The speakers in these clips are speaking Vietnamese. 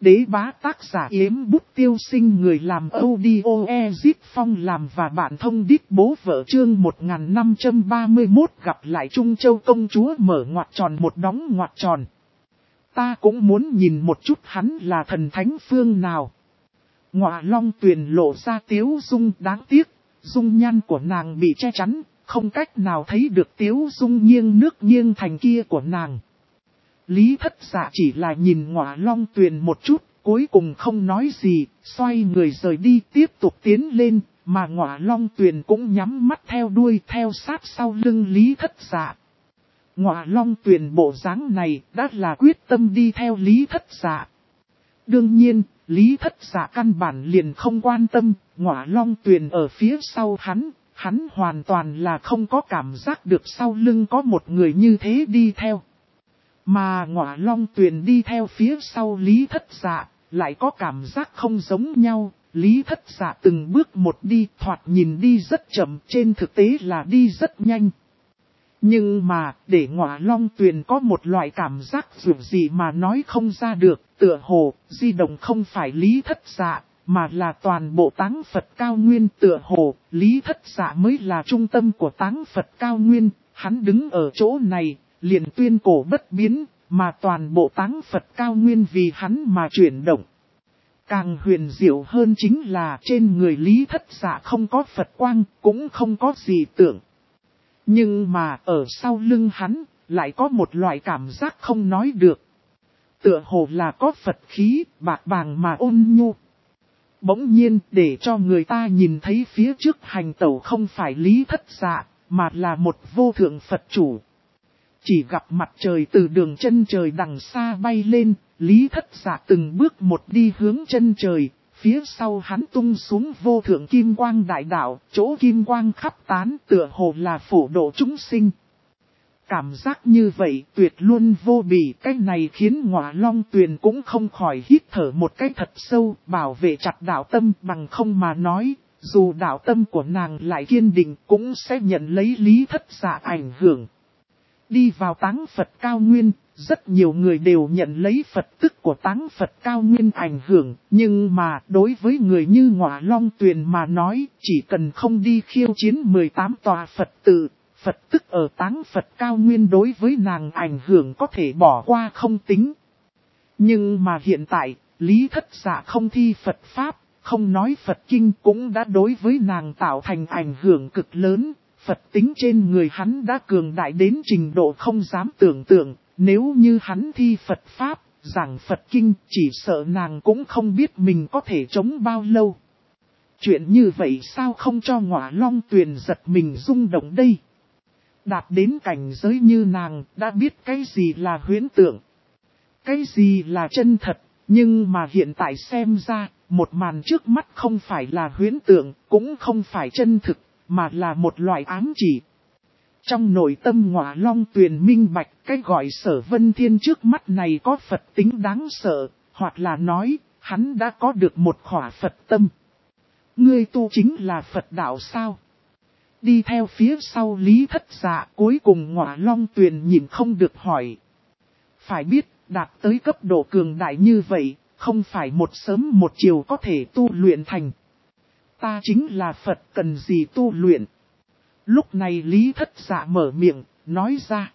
Đế bá tác giả Yếm Bút Tiêu Sinh, người làm audio Ezip Phong làm và bạn thông đít bố vợ. Chương 1531 gặp lại Trung Châu công chúa mở ngoặc tròn một đóng ngoặc tròn. Ta cũng muốn nhìn một chút hắn là thần thánh phương nào. Ngọa Long Tuyền lộ ra tiếu dung, đáng tiếc, dung nhan của nàng bị che chắn, không cách nào thấy được tiếu dung nghiêng nước nghiêng thành kia của nàng. Lý Thất Dạ chỉ là nhìn Ngọa Long Tuyền một chút, cuối cùng không nói gì, xoay người rời đi, tiếp tục tiến lên, mà Ngọa Long Tuyền cũng nhắm mắt theo đuôi theo sát sau lưng Lý Thất Dạ. Ngọa Long Tuyền bộ dáng này đã là quyết tâm đi theo Lý Thất Dạ. Đương nhiên, Lý Thất Dạ căn bản liền không quan tâm, Ngọa Long Tuyền ở phía sau hắn hoàn toàn là không có cảm giác được sau lưng có một người như thế đi theo. Mà Ngọa Long Tuyền đi theo phía sau Lý Thất Dạ, lại có cảm giác không giống nhau. Lý Thất Dạ từng bước một đi, thoạt nhìn đi rất chậm, trên thực tế là đi rất nhanh. Nhưng mà, để Ngọa Long Tuyền có một loại cảm giác dù gì mà nói không ra được, tựa hồ, di động không phải Lý Thất Dạ, mà là toàn bộ Táng Phật Cao Nguyên. Tựa hồ, Lý Thất Dạ mới là trung tâm của Táng Phật Cao Nguyên, hắn đứng ở chỗ này, liền tuyên cổ bất biến, mà toàn bộ Táng Phật Cao Nguyên vì hắn mà chuyển động. Càng huyền diệu hơn chính là trên người Lý Thất Dạ không có Phật quang, cũng không có gì tưởng. Nhưng mà ở sau lưng hắn, lại có một loại cảm giác không nói được. Tựa hồ là có Phật khí, bạc bàng mà ôn nhu. Bỗng nhiên để cho người ta nhìn thấy phía trước hành tẩu không phải Lý Thất Dạ, mà là một vô thượng Phật chủ. Chỉ gặp mặt trời từ đường chân trời đằng xa bay lên, Lý Thất Dạ từng bước một đi hướng chân trời, phía sau hắn tung xuống vô thượng kim quang đại đạo, chỗ kim quang khắp tán tựa hồ là phổ độ chúng sinh. Cảm giác như vậy tuyệt luôn vô bì, cái này khiến Ngọa Long Tuyền cũng không khỏi hít thở một cái thật sâu, bảo vệ chặt đạo tâm bằng không mà nói, dù đạo tâm của nàng lại kiên định cũng sẽ nhận lấy Lý Thất Dạ ảnh hưởng. Đi vào Táng Phật Cao Nguyên, rất nhiều người đều nhận lấy Phật tức của Táng Phật Cao Nguyên ảnh hưởng, nhưng mà đối với người như Ngọa Long Tuyền mà nói, chỉ cần không đi khiêu chiến 18 tòa Phật tự, Phật tức ở Táng Phật Cao Nguyên đối với nàng ảnh hưởng có thể bỏ qua không tính. Nhưng mà hiện tại, Lý Thất Dạ không thi Phật Pháp, không nói Phật Kinh cũng đã đối với nàng tạo thành ảnh hưởng cực lớn. Phật tính trên người hắn đã cường đại đến trình độ không dám tưởng tượng, nếu như hắn thi Phật Pháp, giảng Phật Kinh, chỉ sợ nàng cũng không biết mình có thể chống bao lâu. Chuyện như vậy sao không cho Ngọa Long Tuyền giật mình rung động đây? Đạt đến cảnh giới như nàng, đã biết cái gì là huyễn tượng, cái gì là chân thật, nhưng mà hiện tại xem ra, một màn trước mắt không phải là huyễn tượng, cũng không phải chân thực, mà là một loại ám chỉ. Trong nội tâm Ngọa Long Tuyền minh bạch, cái gọi Sở Vân Thiên trước mắt này có Phật tính đáng sợ, hoặc là nói, hắn đã có được một khỏa Phật tâm. Ngươi tu chính là Phật đạo sao? Đi theo phía sau Lý Thất Dạ, cuối cùng Ngọa Long Tuyền nhìn không được hỏi. Phải biết, đạt tới cấp độ cường đại như vậy, không phải một sớm một chiều có thể tu luyện thành. Ta chính là Phật, cần gì tu luyện? Lúc này Lý Thất Dạ mở miệng, nói ra.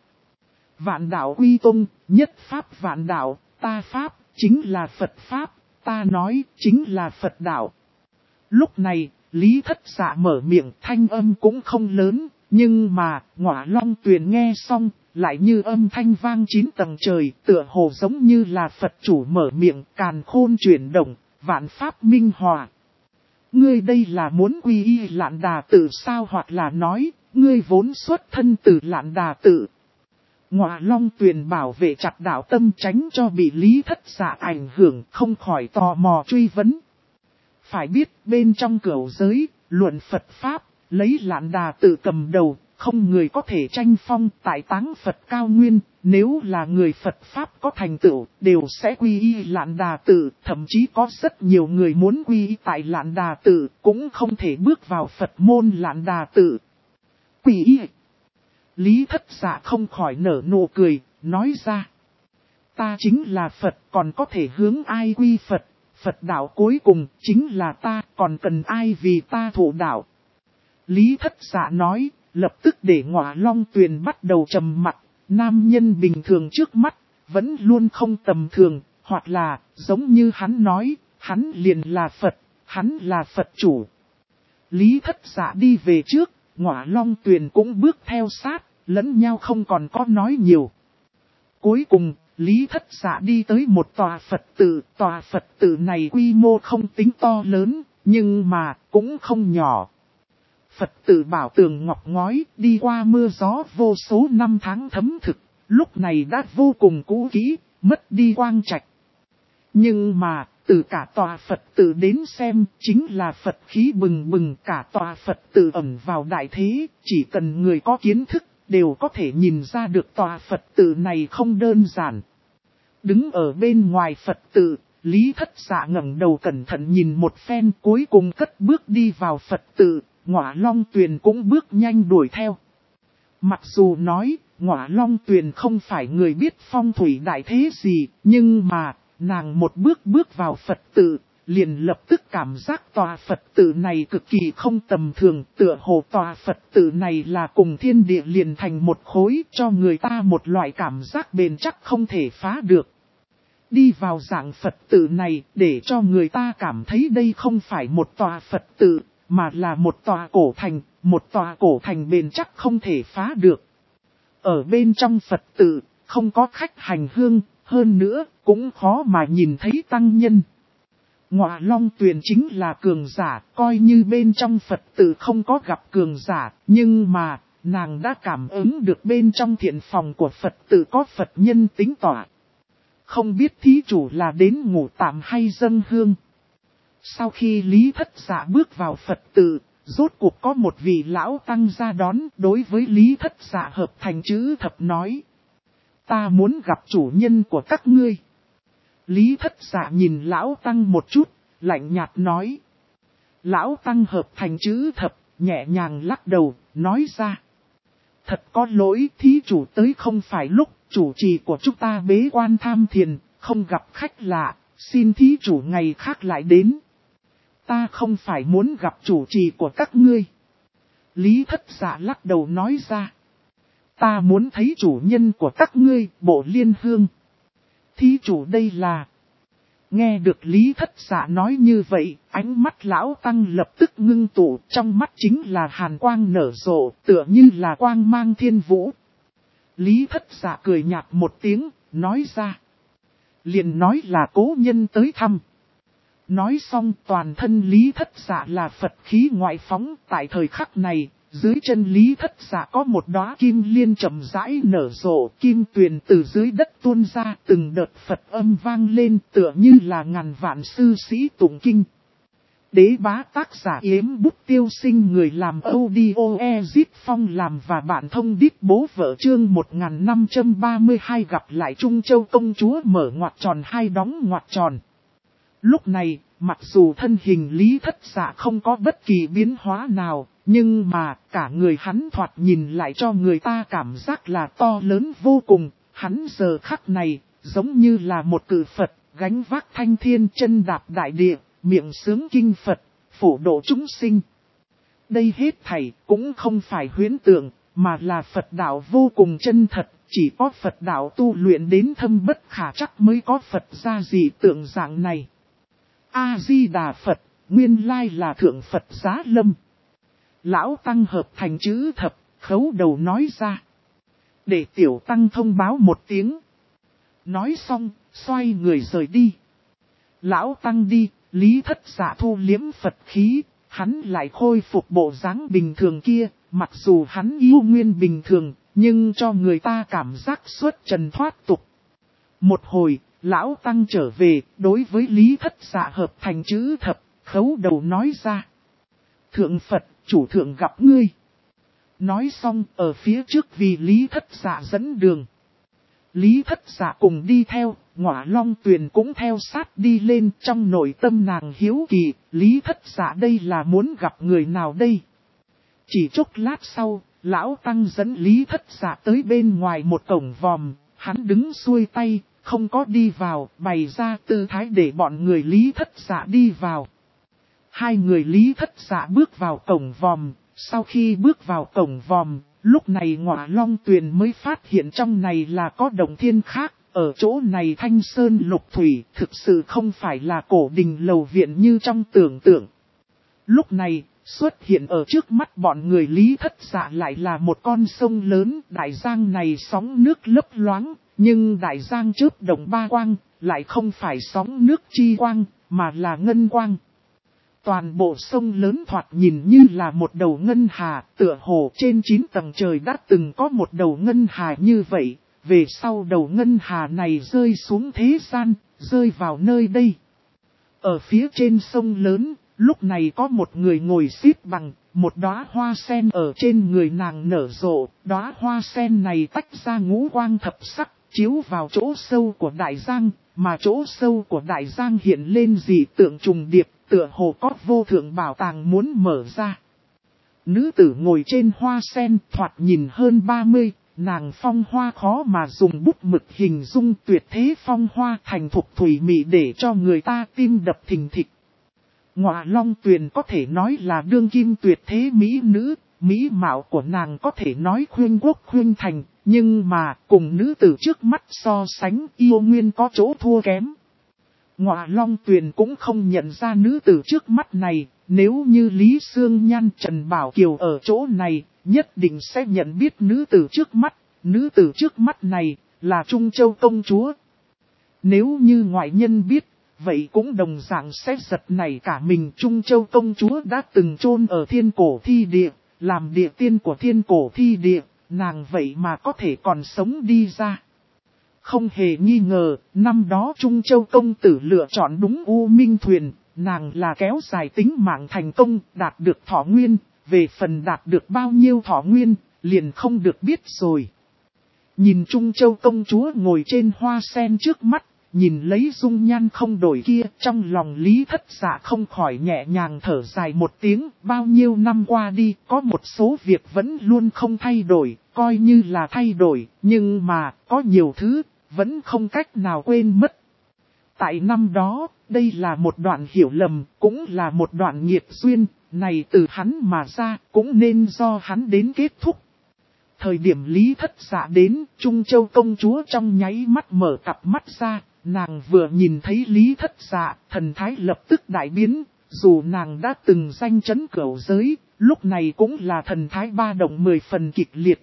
Vạn đạo quy tôn, nhất pháp vạn đạo, ta pháp, chính là Phật pháp, ta nói, chính là Phật đạo. Lúc này, Lý Thất Dạ mở miệng, thanh âm cũng không lớn, nhưng mà, Ngọa Long Tuyền nghe xong, lại như âm thanh vang 9 tầng trời, tựa hồ giống như là Phật chủ mở miệng, càn khôn chuyển động, vạn pháp minh hòa. Ngươi đây là muốn quy y Lạn Đà Tự sao, hoặc là nói, ngươi vốn xuất thân từ Lạn Đà Tự. Ngọa Long Tuyền bảo vệ chặt đạo tâm tránh cho bị Lý Thất Dạ ảnh hưởng, không khỏi tò mò truy vấn. Phải biết bên trong cửu giới, luận Phật Pháp, lấy Lạn Đà Tự cầm đầu, không người có thể tranh phong tại Táng Phật Cao Nguyên. Nếu là người Phật Pháp có thành tựu, đều sẽ quy y Lạn Đà Tự, thậm chí có rất nhiều người muốn quy y tại Lạn Đà Tự, cũng không thể bước vào Phật môn Lạn Đà Tự. Quy y. Lý Thất Dạ không khỏi nở nụ cười, nói ra. ta chính là Phật, còn có thể hướng ai quy Phật, Phật đạo cuối cùng chính là ta, còn cần ai vì ta thụ đạo. Lý Thất Dạ nói, lập tức để Ngọa Long Tuyền bắt đầu trầm mặc. Nam nhân bình thường trước mắt, vẫn luôn không tầm thường, hoặc là, giống như hắn nói, hắn liền là Phật, hắn là Phật chủ. Lý Thất Dạ đi về trước, Ngọa Long Tuyền cũng bước theo sát, lẫn nhau không còn có nói nhiều. Cuối cùng, Lý Thất Dạ đi tới một tòa Phật tử này quy mô không tính to lớn, nhưng mà cũng không nhỏ. Phật tử bảo tường ngọc ngói, đi qua mưa gió vô số năm tháng thấm thực, lúc này đã vô cùng cũ kỹ, mất đi quang trạch. Nhưng mà, từ cả tòa Phật tử đến xem, chính là Phật khí bừng bừng, cả tòa Phật tử ẩn vào đại thế, chỉ cần người có kiến thức, đều có thể nhìn ra được tòa Phật tử này không đơn giản. Đứng ở bên ngoài Phật tử, Lý Thất Dạ ngẩng đầu cẩn thận nhìn một phen, cuối cùng cất bước đi vào Phật tử, Ngọa Long Tuyền cũng bước nhanh đuổi theo. Mặc dù nói, Ngọa Long Tuyền không phải người biết phong thủy đại thế gì, nhưng mà, nàng một bước vào Phật tử, liền lập tức cảm giác tòa Phật tử này cực kỳ không tầm thường, tựa hồ tòa Phật tử này là cùng thiên địa liền thành một khối, cho người ta một loại cảm giác bền chắc không thể phá được. Đi vào dạng Phật tử này, để cho người ta cảm thấy đây không phải một tòa Phật tử, mà là một tòa cổ thành bền chắc không thể phá được. Ở bên trong Phật tử, không có khách hành hương, hơn nữa, cũng khó mà nhìn thấy tăng nhân. Ngọa Long Tuyền chính là cường giả, coi như bên trong Phật tử không có gặp cường giả, nhưng mà, nàng đã cảm ứng được bên trong thiện phòng của Phật tử có Phật nhân tính tỏa. Không biết thí chủ là đến ngủ tạm hay dâng hương. Sau khi Lý Thất Dạ bước vào Phật tử, rốt cuộc có một vị lão tăng ra đón, đối với Lý Thất Dạ hợp thành chữ thập nói. Ta muốn gặp chủ nhân của các ngươi. Lý Thất Dạ nhìn lão tăng một chút, lạnh nhạt nói. Lão tăng hợp thành chữ thập, nhẹ nhàng lắc đầu, nói ra. Thật có lỗi, thí chủ tới không phải lúc chủ trì của chúng ta bế quan tham thiền, không gặp khách lạ, xin thí chủ ngày khác lại đến. Ta không phải muốn gặp chủ trì của các ngươi. Lý Thất Dạ lắc đầu nói ra. Ta muốn thấy chủ nhân của các ngươi, Bộ Liên Hương. Thí chủ đây là... Nghe được Lý Thất Dạ nói như vậy, ánh mắt lão tăng lập tức ngưng tụ, trong mắt chính là hàn quang nở rộ, tựa như là quang mang thiên vũ. Lý Thất Dạ cười nhạt một tiếng, nói ra. Liền nói là cố nhân tới thăm. Nói xong toàn thân Lý Thất Dạ là Phật khí ngoại phóng, tại thời khắc này, dưới chân Lý Thất Dạ có một đóa kim liên chậm rãi nở rộ, kim tuyền từ dưới đất tuôn ra, từng đợt Phật âm vang lên tựa như là ngàn vạn sư sĩ tụng kinh. Đế bá tác giả Yếm Bút Tiêu Sinh, người làm audio Ezit Phong làm và bạn thông đít bố vợ, chương 1532 gặp lại Trung Châu công chúa mở ngoặc tròn hai đóng ngoặc tròn. Lúc này, mặc dù thân hình Lý Thất Dạ không có bất kỳ biến hóa nào, nhưng mà cả người hắn thoạt nhìn lại cho người ta cảm giác là to lớn vô cùng. Hắn giờ khắc này, giống như là một cự Phật, gánh vác thanh thiên, chân đạp đại địa, miệng sướng kinh Phật, phổ độ chúng sinh. Đây hết thảy cũng không phải huyễn tượng, mà là Phật đạo vô cùng chân thật. Chỉ có Phật đạo tu luyện đến thâm bất khả trắc mới có Phật ra dị tượng dạng này. A-di-đà Phật, nguyên lai là Thượng Phật Giá Lâm. Lão Tăng hợp thành chữ thập, khấu đầu nói ra. Để tiểu Tăng thông báo một tiếng. Nói xong, xoay người rời đi. Lão Tăng đi, Lý Thất Dạ thu liếm Phật khí, hắn lại khôi phục bộ dáng bình thường kia. Mặc dù hắn yêu nguyên bình thường, nhưng cho người ta cảm giác xuất trần thoát tục. Một hồi, Lão Tăng trở về, đối với Lý Thất Dạ hợp thành chữ thập, khấu đầu nói ra. Thượng Phật, chủ thượng gặp ngươi. Nói xong, ở phía trước vì Lý Thất Dạ dẫn đường. Lý Thất Dạ cùng đi theo, Ngọa Long Tuyền cũng theo sát đi lên, trong nội tâm nàng hiếu kỳ, Lý Thất Dạ đây là muốn gặp người nào đây? Chỉ chốc lát sau, Lão Tăng dẫn Lý Thất Dạ tới bên ngoài một cổng vòm, hắn đứng xuôi tay, không có đi vào, bày ra tư thái để bọn người Lý Thất Dạ đi vào. Hai người Lý Thất Dạ bước vào cổng vòm, sau khi bước vào cổng vòm, lúc này Ngọa Long Tuyền mới phát hiện trong này là có động thiên khác, ở chỗ này thanh sơn lục thủy thực sự không phải là cổ đình lầu viện như trong tưởng tượng. Lúc này, xuất hiện ở trước mắt bọn người Lý Thất Dạ lại là một con sông lớn, đại giang này sóng nước lấp loáng, nhưng đại giang chớp động ba quang, lại không phải sóng nước chi quang, mà là ngân quang. Toàn bộ sông lớn thoạt nhìn như là một đầu ngân hà, tựa hồ trên 9 tầng trời đã từng có một đầu ngân hà như vậy, về sau đầu ngân hà này rơi xuống thế gian, rơi vào nơi đây. Ở phía trên sông lớn, lúc này có một người ngồi xếp bằng, một đóa hoa sen ở trên người nàng nở rộ, đóa hoa sen này tách ra ngũ quang thập sắc, chiếu vào chỗ sâu của đại giang, mà chỗ sâu của đại giang hiện lên dị tượng trùng điệp, tựa hồ có vô thượng bảo tàng muốn mở ra. Nữ tử ngồi trên hoa sen thoạt nhìn hơn 30, nàng phong hoa khó mà dùng bút mực hình dung, tuyệt thế phong hoa thành thục thủy mị để cho người ta tim đập thình thịch. Ngọa Long Tuyền có thể nói là đương kim tuyệt thế mỹ nữ, mỹ mạo của nàng có thể nói khuyên quốc khuyên thành, nhưng mà cùng nữ tử trước mắt so sánh yêu nguyên có chỗ thua kém. Ngọa Long Tuyền cũng không nhận ra nữ tử trước mắt này, nếu như Lý Sương Nhan Trần Bảo Kiều ở chỗ này, nhất định sẽ nhận biết nữ tử trước mắt. Nữ tử trước mắt này là Trung Châu công chúa. Nếu như ngoại nhân biết, vậy cũng đồng dạng sẽ giật nảy cả mình. Trung Châu công chúa đã từng chôn ở thiên cổ thi địa, làm địa tiên của thiên cổ thi địa, nàng vậy mà có thể còn sống đi ra. Không hề nghi ngờ, năm đó Trung Châu công tử lựa chọn đúng U Minh Thuyền, nàng là kéo dài tính mạng thành công, đạt được thọ nguyên, về phần đạt được bao nhiêu thọ nguyên, liền không được biết rồi. Nhìn Trung Châu công chúa ngồi trên hoa sen trước mắt, nhìn lấy dung nhan không đổi kia, trong lòng Lý Thất Dạ không khỏi nhẹ nhàng thở dài một tiếng, bao nhiêu năm qua đi, có một số việc vẫn luôn không thay đổi, coi như là thay đổi, nhưng mà, có nhiều thứ, vẫn không cách nào quên mất. Tại năm đó, đây là một đoạn hiểu lầm, cũng là một đoạn nghiệp duyên, này từ hắn mà ra, cũng nên do hắn đến kết thúc. Thời điểm Lý Thất Dạ đến, Trung Châu công chúa trong nháy mắt mở cặp mắt ra, nàng vừa nhìn thấy Lý Thất Dạ, thần thái lập tức đại biến, dù nàng đã từng danh chấn cửu giới, lúc này cũng là thần thái ba động 10 phần kịch liệt.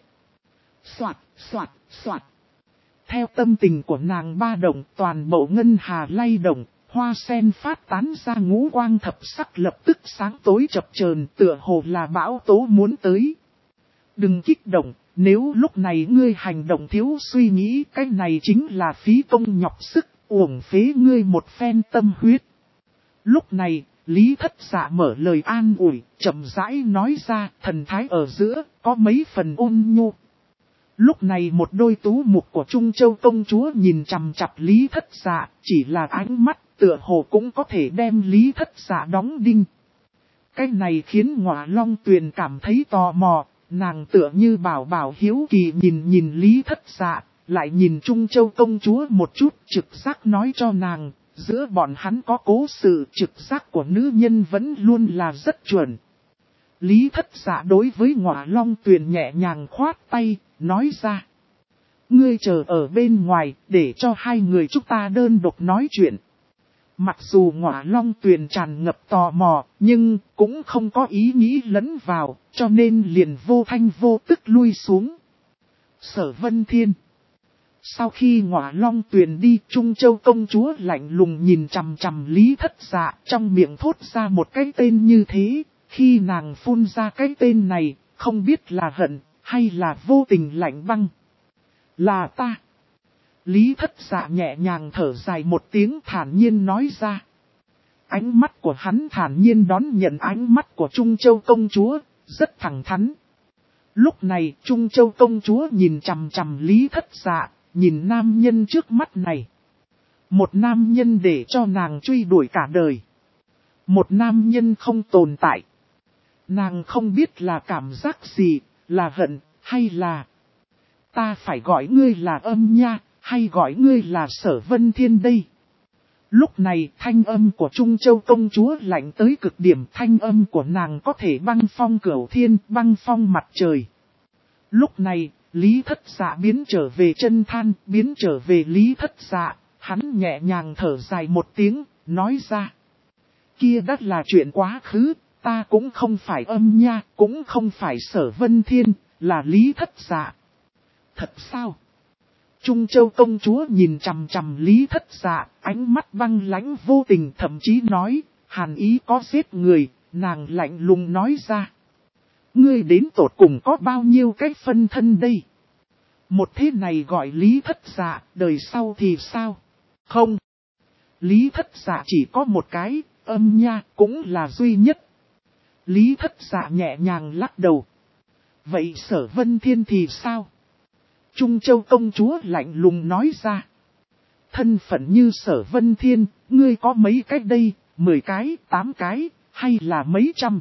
Soạt, soạt, soạt. Theo tâm tình của nàng ba động, toàn bộ ngân hà lay động, hoa sen phát tán ra ngũ quang thập sắc lập tức sáng tối chập chờn, tựa hồ là bão tố muốn tới. Đừng kích động, nếu lúc này ngươi hành động thiếu suy nghĩ, cái này chính là phí công nhọc sức, uổng phế ngươi một phen tâm huyết. Lúc này, Lý Thất Dạ mở lời an ủi, chậm rãi nói ra, thần thái ở giữa, có mấy phần ôn nhu. Lúc này một đôi tú mục của Trung Châu công chúa nhìn chằm chằm Lý Thất Dạ, chỉ là ánh mắt, tựa hồ cũng có thể đem Lý Thất Dạ đóng đinh. Cái này khiến Ngọa Long Tuyền cảm thấy tò mò, nàng tựa như bảo bảo hiếu kỳ nhìn Lý Thất Dạ, lại nhìn Trung Châu công chúa một chút, trực giác nói cho nàng, giữa bọn hắn có cố sự, trực giác của nữ nhân vẫn luôn là rất chuẩn. Lý Thất Dạ đối với Ngọa Long Tuyền nhẹ nhàng khoát tay, nói ra. Ngươi chờ ở bên ngoài, để cho hai người chúng ta đơn độc nói chuyện. Mặc dù Ngọa Long Tuyền tràn ngập tò mò, nhưng cũng không có ý nghĩ lẫn vào, cho nên liền vô thanh vô tức lui xuống. Sở Vân Thiên. Sau khi Ngọa Long Tuyền đi, Trung Châu công chúa lạnh lùng nhìn chằm chằm Lý Thất Dạ, trong miệng thốt ra một cái tên như thế. Khi nàng phun ra cái tên này, không biết là hận, hay là vô tình lạnh băng. Là ta. Lý Thất Dạ nhẹ nhàng thở dài một tiếng thản nhiên nói ra. Ánh mắt của hắn thản nhiên đón nhận ánh mắt của Trung Châu công chúa, rất thẳng thắn. Lúc này Trung Châu công chúa nhìn chằm chằm Lý Thất Dạ, nhìn nam nhân trước mắt này. Một nam nhân để cho nàng truy đuổi cả đời. Một nam nhân không tồn tại. Nàng không biết là cảm giác gì, là hận, hay là... Ta phải gọi ngươi là âm nha, hay gọi ngươi là Sở Vân Thiên đây? Lúc này thanh âm của Trung Châu công chúa lạnh tới cực điểm, thanh âm của nàng có thể băng phong cửu thiên, băng phong mặt trời. Lúc này, Lý Thất Dạ biến trở về chân than, biến trở về Lý Thất Dạ, hắn nhẹ nhàng thở dài một tiếng, nói ra. Kia đã là chuyện quá khứ, ta cũng không phải âm nha, cũng không phải Sở Vân Thiên, là Lý Thất Dạ. Thật sao? Trung Châu công chúa nhìn chằm chằm Lý Thất Dạ, ánh mắt băng lãnh vô tình, thậm chí nói, hàn ý có giết người, nàng lạnh lùng nói ra. Ngươi đến tột cùng có bao nhiêu cái phân thân đây? Một thế này gọi Lý Thất Dạ, đời sau thì sao? Không. Lý Thất Dạ chỉ có một cái, âm nha, cũng là duy nhất. Lý Thất Dạ nhẹ nhàng lắc đầu. Vậy Sở Vân Thiên thì sao? Trung Châu công chúa lạnh lùng nói ra. Thân phận như Sở Vân Thiên, ngươi có mấy cái đây, 10 cái, 8 cái, hay là mấy trăm?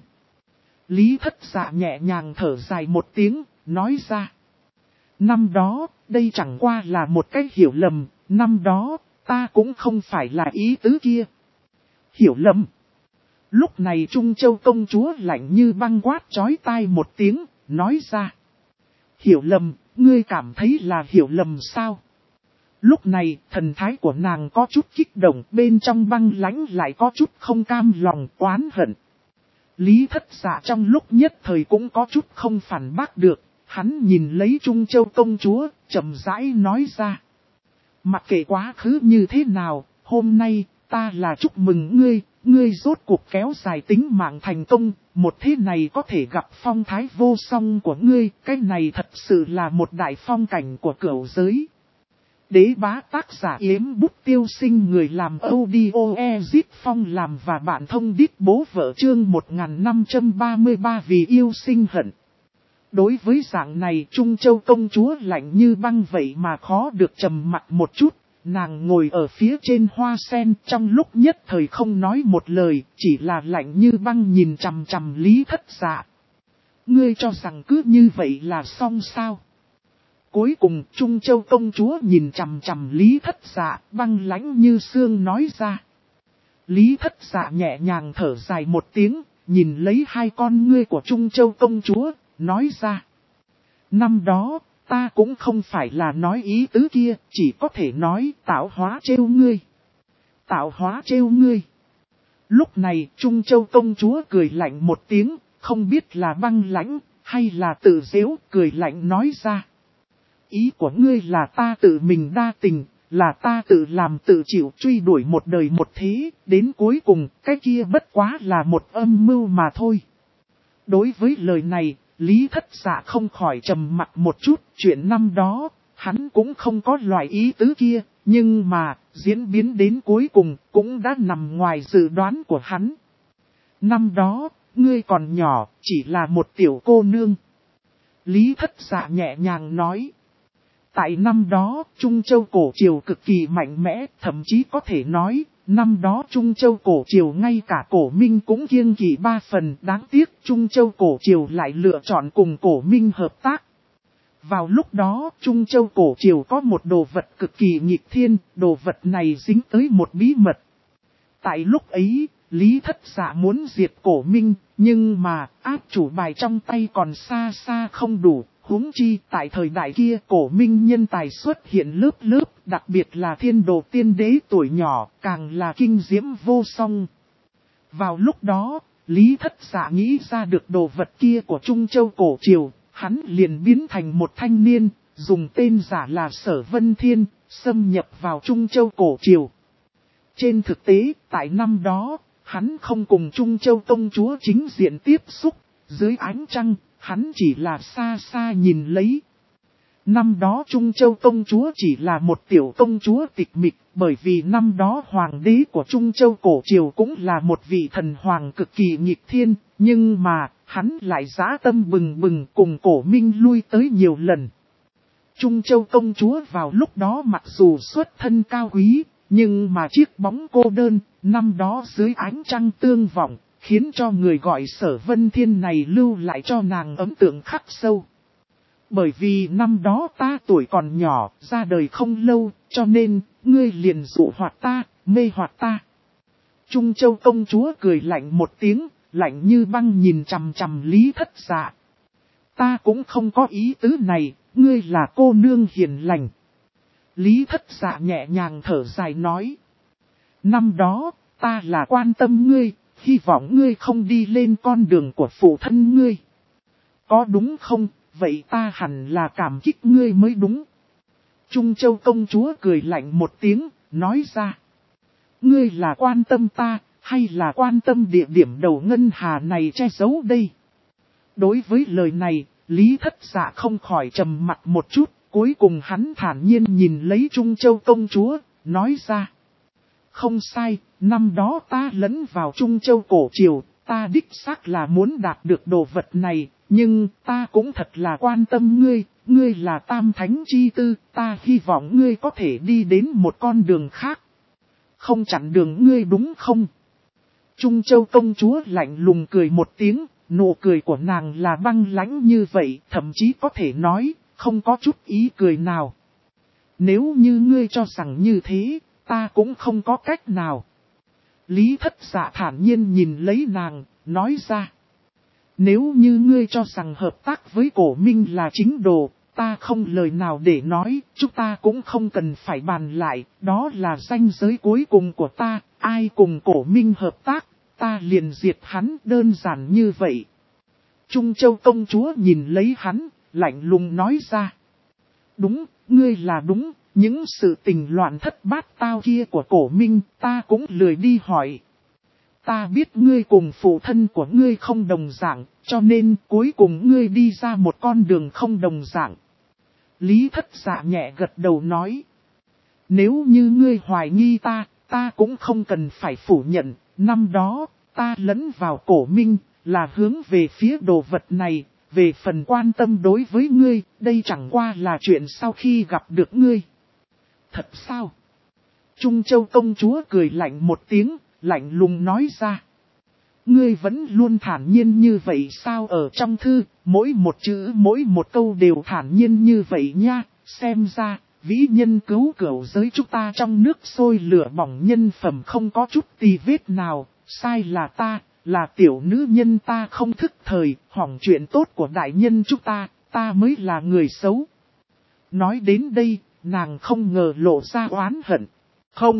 Lý Thất Dạ nhẹ nhàng thở dài một tiếng, nói ra. Năm đó, đây chẳng qua là một cái hiểu lầm, năm đó, ta cũng không phải là ý tứ kia. Hiểu lầm. Lúc này Trung Châu công chúa lạnh như băng quát chói tai một tiếng, nói ra. Hiểu lầm, ngươi cảm thấy là hiểu lầm sao? Lúc này, thần thái của nàng có chút kích động, bên trong băng lãnh lại có chút không cam lòng, oán hận. Lý Thất Dạ trong lúc nhất thời cũng có chút không phản bác được, hắn nhìn lấy Trung Châu công chúa, chậm rãi nói ra. Mặc kệ quá khứ như thế nào, hôm nay, ta là chúc mừng ngươi, ngươi rốt cuộc kéo dài tính mạng thành công, một thế này có thể gặp phong thái vô song của ngươi, cái này thật sự là một đại phong cảnh của cửu giới. Đế bá tác giả Yếm Bút Tiêu Sinh, người làm audio Ezit Phong làm và bạn thông đít bố vợ chương 1533 vì yêu sinh hận. Đối với dạng này Trung Châu công chúa lạnh như băng vậy mà khó được trầm mặc một chút. Nàng ngồi ở phía trên hoa sen trong lúc nhất thời không nói một lời, chỉ là lạnh như băng nhìn chằm chằm Lý Thất Dạ. Ngươi cho rằng cứ như vậy là xong sao? Cuối cùng Trung Châu công chúa nhìn chằm chằm Lý Thất Dạ, băng lãnh như xương nói ra. Lý Thất Dạ nhẹ nhàng thở dài một tiếng, nhìn lấy hai con ngươi của Trung Châu công chúa, nói ra. Năm đó, ta cũng không phải là nói ý tứ kia, chỉ có thể nói tạo hóa trêu ngươi. Tạo hóa trêu ngươi. Lúc này Trung Châu công chúa cười lạnh một tiếng, không biết là băng lãnh, hay là tự giễu, cười lạnh nói ra. Ý của ngươi là ta tự mình đa tình, là ta tự làm tự chịu truy đuổi một đời một thế, đến cuối cùng cái kia bất quá là một âm mưu mà thôi. Đối với lời này, Lý Thất Dạ không khỏi trầm mặt một chút, chuyện năm đó, hắn cũng không có loại ý tứ kia, nhưng mà, diễn biến đến cuối cùng, cũng đã nằm ngoài dự đoán của hắn. Năm đó, ngươi còn nhỏ, chỉ là một tiểu cô nương. Lý Thất Dạ nhẹ nhàng nói. Tại năm đó, Trung Châu cổ triều cực kỳ mạnh mẽ, thậm chí có thể nói, năm đó Trung Châu cổ triều ngay cả cổ minh cũng kiêng kỵ 3 phần, đáng tiếc Trung Châu cổ triều lại lựa chọn cùng cổ minh hợp tác. Vào lúc đó, Trung Châu cổ triều có một đồ vật cực kỳ nghịch thiên, đồ vật này dính tới một bí mật. Tại lúc ấy, Lý Thất Dạ muốn diệt cổ minh, nhưng mà áp chủ bài trong tay còn xa xa không đủ. Huống chi tại thời đại kia cổ minh nhân tài xuất hiện lớp lớp, đặc biệt là thiên đồ tiên đế tuổi nhỏ, càng là kinh diễm vô song. Vào lúc đó, Lý Thất Dạ nghĩ ra được đồ vật kia của Trung Châu cổ triều, hắn liền biến thành một thanh niên, dùng tên giả là Sở Vân Thiên, xâm nhập vào Trung Châu cổ triều. Trên thực tế, tại năm đó, hắn không cùng Trung Châu công chúa chính diện tiếp xúc, dưới ánh trăng. Hắn chỉ là xa xa nhìn lấy. Năm đó Trung Châu công chúa chỉ là một tiểu công chúa tịch mịch, bởi vì năm đó hoàng đế của Trung Châu cổ triều cũng là một vị thần hoàng cực kỳ nghịch thiên, nhưng mà, hắn lại dã tâm bừng bừng cùng cổ minh lui tới nhiều lần. Trung Châu công chúa vào lúc đó mặc dù xuất thân cao quý, nhưng mà chiếc bóng cô đơn, năm đó dưới ánh trăng tương vọng. Khiến cho người gọi Sở Vân Thiên này lưu lại cho nàng ấn tượng khắc sâu. Bởi vì năm đó ta tuổi còn nhỏ, ra đời không lâu, cho nên, ngươi liền dụ hoặc ta, mê hoặc ta. Trung Châu công chúa cười lạnh một tiếng, lạnh như băng nhìn chằm chằm Lý Thất Dạ. Ta cũng không có ý tứ này, ngươi là cô nương hiền lành. Lý Thất Dạ nhẹ nhàng thở dài nói. Năm đó, ta là quan tâm ngươi, hy vọng ngươi không đi lên con đường của phụ thân ngươi. Có đúng không, vậy ta hẳn là cảm kích ngươi mới đúng. Trung Châu công chúa cười lạnh một tiếng, nói ra. Ngươi là quan tâm ta, hay là quan tâm địa điểm đầu ngân hà này che giấu đây? Đối với lời này, Lý Thất Dạ không khỏi trầm mặt một chút, cuối cùng hắn thản nhiên nhìn lấy Trung Châu công chúa, nói ra. Không sai, năm đó ta lẫn vào Trung Châu cổ triều, ta đích xác là muốn đạt được đồ vật này, nhưng ta cũng thật là quan tâm ngươi, ngươi là tam thánh chi tư, ta hy vọng ngươi có thể đi đến một con đường khác. Không chặn đường ngươi đúng không? Trung Châu công chúa lạnh lùng cười một tiếng, nụ cười của nàng là băng lãnh như vậy, thậm chí có thể nói, không có chút ý cười nào. Nếu như ngươi cho rằng như thế, ta cũng không có cách nào. Lý Thất Dạ thản nhiên nhìn lấy nàng, nói ra. Nếu như ngươi cho rằng hợp tác với Cổ Minh là chính đồ, ta không lời nào để nói, chúng ta cũng không cần phải bàn lại, đó là ranh giới cuối cùng của ta, ai cùng Cổ Minh hợp tác, ta liền diệt hắn, đơn giản như vậy. Trung Châu công chúa nhìn lấy hắn, lạnh lùng nói ra. Đúng, ngươi là đúng, những sự tình loạn thất bát tao kia của Cổ Minh, ta cũng lười đi hỏi. Ta biết ngươi cùng phụ thân của ngươi không đồng dạng, cho nên cuối cùng ngươi đi ra một con đường không đồng dạng. Lý Thất Dạ nhẹ gật đầu nói. Nếu như ngươi hoài nghi ta cũng không cần phải phủ nhận, năm đó, ta lẫn vào Cổ Minh, là hướng về phía đồ vật này, về phần quan tâm đối với ngươi, đây chẳng qua là chuyện sau khi gặp được ngươi. Thật sao? Trung Châu công chúa cười lạnh một tiếng, lạnh lùng nói ra. Ngươi vẫn luôn thản nhiên như vậy sao ở trong thư, mỗi một chữ mỗi một câu đều thản nhiên như vậy nha, xem ra, vĩ nhân cứu cửu giới chúng ta trong nước sôi lửa bỏng nhân phẩm không có chút tì vết nào, sai là ta, là tiểu nữ nhân ta không thức thời, hỏng chuyện tốt của đại nhân chúng ta mới là người xấu. Nói đến đây, nàng không ngờ lộ ra oán hận. Không.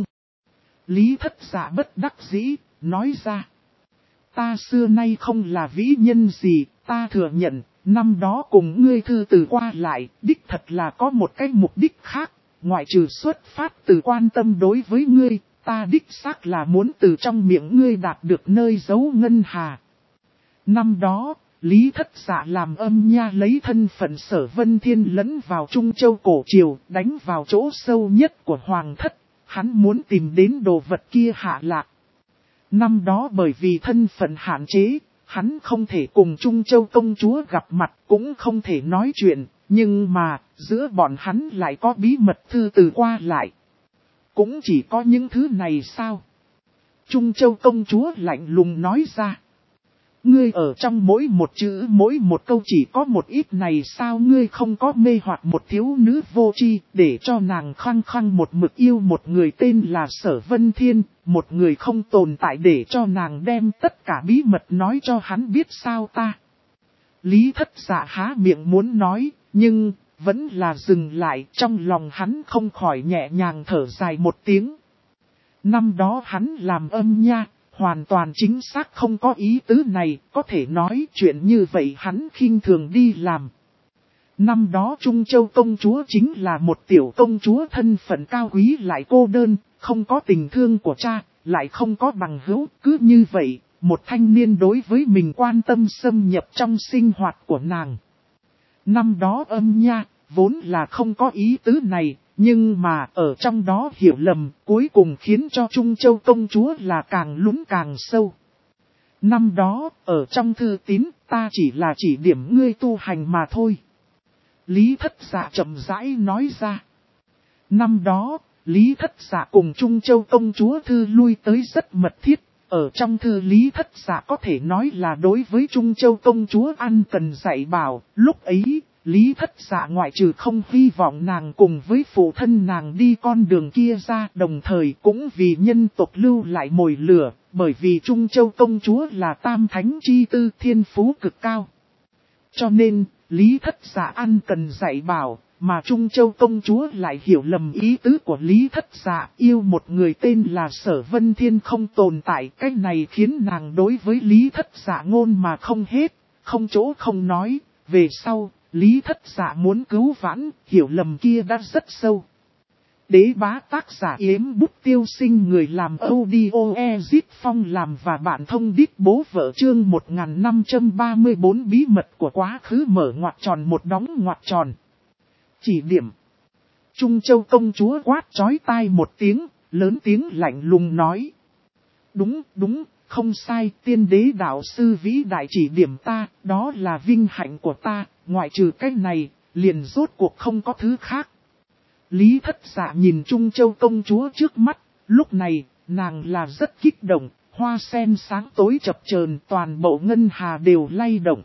Lý Thất Dạ bất đắc dĩ, nói ra. Ta xưa nay không là vĩ nhân gì, ta thừa nhận, năm đó cùng ngươi thư từ qua lại, đích thật là có một cái mục đích khác, ngoại trừ xuất phát từ quan tâm đối với ngươi, ta đích xác là muốn từ trong miệng ngươi đạt được nơi giấu ngân hà. Năm đó, Lý Thất Dạ làm âm nha lấy thân phận Sở Vân Thiên lẫn vào Trung Châu cổ triều, đánh vào chỗ sâu nhất của Hoàng thất, hắn muốn tìm đến đồ vật kia hạ lạc. Năm đó bởi vì thân phận hạn chế, hắn không thể cùng Trung Châu công chúa gặp mặt, cũng không thể nói chuyện, nhưng mà, giữa bọn hắn lại có bí mật thư từ qua lại. Cũng chỉ có những thứ này sao? Trung Châu công chúa lạnh lùng nói ra. Ngươi ở trong mỗi một chữ mỗi một câu chỉ có một ít này sao ngươi không có mê hoặc một thiếu nữ vô tri để cho nàng khăng khăng một mực yêu một người tên là Sở Vân Thiên, một người không tồn tại để cho nàng đem tất cả bí mật nói cho hắn biết sao ta. Lý Thất Dạ há miệng muốn nói, nhưng vẫn là dừng lại, trong lòng hắn không khỏi nhẹ nhàng thở dài một tiếng. Năm đó hắn làm âm nha. Hoàn toàn chính xác không có ý tứ này, có thể nói chuyện như vậy hắn khinh thường đi làm. Năm đó Trung Châu công chúa chính là một tiểu công chúa thân phận cao quý lại cô đơn, không có tình thương của cha, lại không có bằng hữu, cứ như vậy, một thanh niên đối với mình quan tâm xâm nhập trong sinh hoạt của nàng. Năm đó âm nha, vốn là không có ý tứ này. Nhưng mà ở trong đó hiểu lầm cuối cùng khiến cho Trung Châu công chúa là càng lún càng sâu. Năm đó ở trong thư tín ta chỉ là chỉ điểm ngươi tu hành mà thôi. Lý Thất Dạ chậm rãi nói ra. Năm đó Lý Thất Dạ cùng Trung Châu công chúa thư lui tới rất mật thiết. Ở trong thư Lý Thất Dạ có thể nói là đối với Trung Châu công chúa ăn cần dạy bảo. Lúc ấy Lý Thất Dạ ngoại trừ không hy vọng nàng cùng với phụ thân nàng đi con đường kia ra, đồng thời cũng vì nhân tộc lưu lại mồi lửa, bởi vì Trung Châu công chúa là tam thánh chi tư, thiên phú cực cao. Cho nên, Lý Thất Dạ ăn cần dạy bảo, mà Trung Châu công chúa lại hiểu lầm ý tứ của Lý Thất Dạ, yêu một người tên là Sở Vân Thiên không tồn tại. Cái này khiến nàng đối với Lý Thất Dạ ngôn mà không hết, không chỗ không nói. Về sau, Lý Thất Dạ muốn cứu vãn, hiểu lầm kia đã rất sâu. Đế bá tác giả Yếm Bút Tiêu Sinh, người làm audio Ezit Phong làm và bạn thông đít bố vợ, chương 1534 bí mật của quá khứ mở ngoặc tròn một đóng ngoặc tròn. Chỉ điểm. Trung Châu công chúa quát chói tai một tiếng, lớn tiếng lạnh lùng nói. Đúng, không sai, tiên đế đạo sư vĩ đại chỉ điểm ta, đó là vinh hạnh của ta, ngoại trừ cái này, liền rốt cuộc không có thứ khác. Lý Thất Dạ nhìn Trung Châu công chúa trước mắt, lúc này, nàng là rất kích động, hoa sen sáng tối chập chờn, toàn bộ ngân hà đều lay động.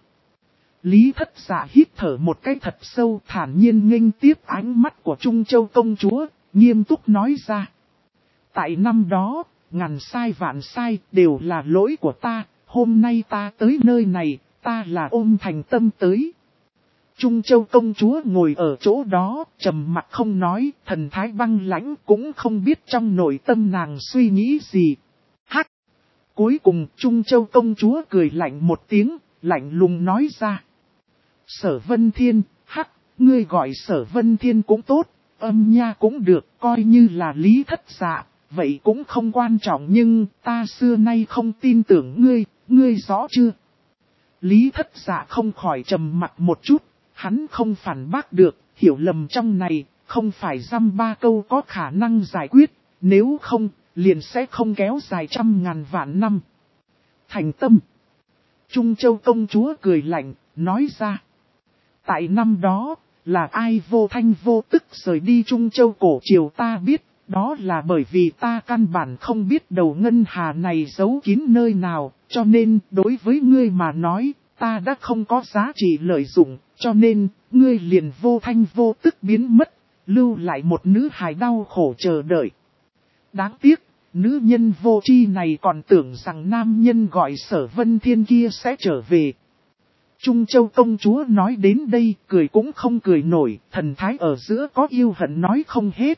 Lý Thất Dạ hít thở một cái thật sâu, thản nhiên nghênh tiếp ánh mắt của Trung Châu công chúa, nghiêm túc nói ra. Tại năm đó, ngàn sai vạn sai đều là lỗi của ta, hôm nay ta tới nơi này, ta là ôm thành tâm tới. Trung Châu công chúa ngồi ở chỗ đó, trầm mặt không nói, thần thái băng lãnh, cũng không biết trong nội tâm nàng suy nghĩ gì. Hắc! Cuối cùng Trung Châu công chúa cười lạnh một tiếng, lạnh lùng nói ra. Sở Vân Thiên, hắc, ngươi gọi Sở Vân Thiên cũng tốt, âm nha cũng được, coi như là Lý Thất Dạ, vậy cũng không quan trọng, nhưng ta xưa nay không tin tưởng ngươi rõ chưa? Lý Thất Dạ không khỏi trầm mặt một chút. Hắn không phản bác được, hiểu lầm trong này, không phải dăm ba câu có khả năng giải quyết, nếu không, liền sẽ không kéo dài trăm ngàn vạn năm. Thành tâm. Trung Châu công chúa cười lạnh, nói ra. Tại năm đó, là ai vô thanh vô tức rời đi Trung Châu cổ triều ta biết, đó là bởi vì ta căn bản không biết đầu ngân hà này giấu kín nơi nào, cho nên đối với ngươi mà nói, ta đã không có giá trị lợi dụng, cho nên, ngươi liền vô thanh vô tức biến mất, lưu lại một nữ hài đau khổ chờ đợi. Đáng tiếc, nữ nhân vô tri này còn tưởng rằng nam nhân gọi Sở Vân Thiên kia sẽ trở về. Trung Châu công chúa nói đến đây, cười cũng không cười nổi, thần thái ở giữa có yêu hận nói không hết.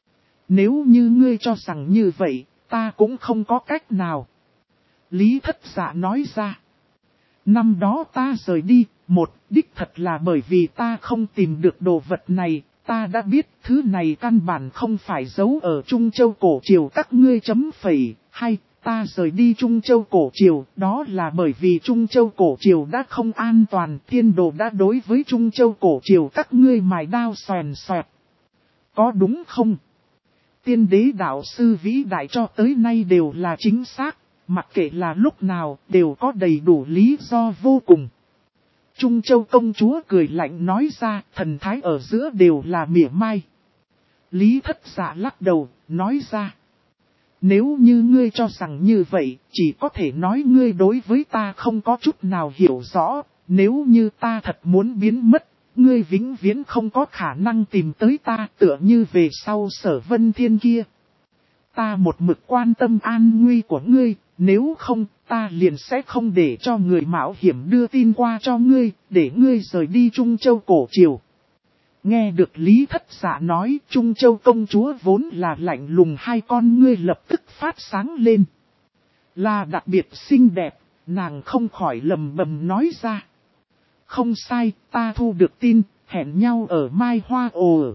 Nếu như ngươi cho rằng như vậy, ta cũng không có cách nào. Lý Thất Dạ nói ra. Năm đó ta rời đi, đích thật là bởi vì ta không tìm được đồ vật này, ta đã biết thứ này căn bản không phải giấu ở Trung Châu cổ triều các ngươi chấm phẩy, hay ta rời đi Trung Châu cổ triều, đó là bởi vì Trung Châu cổ triều đã không an toàn, thiên đồ đã đối với Trung Châu cổ triều các ngươi mài đao xoèn xoẹt. Có đúng không? Tiên đế đạo sư vĩ đại cho tới nay đều là chính xác. Mặc kệ là lúc nào, đều có đầy đủ lý do vô cùng. Trung Châu công chúa cười lạnh nói ra, thần thái ở giữa đều là mỉa mai. Lý Thất Dạ lắc đầu, nói ra. Nếu như ngươi cho rằng như vậy, chỉ có thể nói ngươi đối với ta không có chút nào hiểu rõ. Nếu như ta thật muốn biến mất, ngươi vĩnh viễn không có khả năng tìm tới ta, tựa như về sau Sở Vân Thiên kia. Ta một mực quan tâm an nguy của ngươi, nếu không, ta liền sẽ không để cho người mạo hiểm đưa tin qua cho ngươi, để ngươi rời đi Trung Châu cổ triều. Nghe được Lý Thất Dạ nói, Trung Châu công chúa vốn là lạnh lùng, hai con ngươi lập tức phát sáng lên. Là đặc biệt xinh đẹp, nàng không khỏi lầm bầm nói ra. Không sai, ta thu được tin, hẹn nhau ở Mai Hoa Ồ.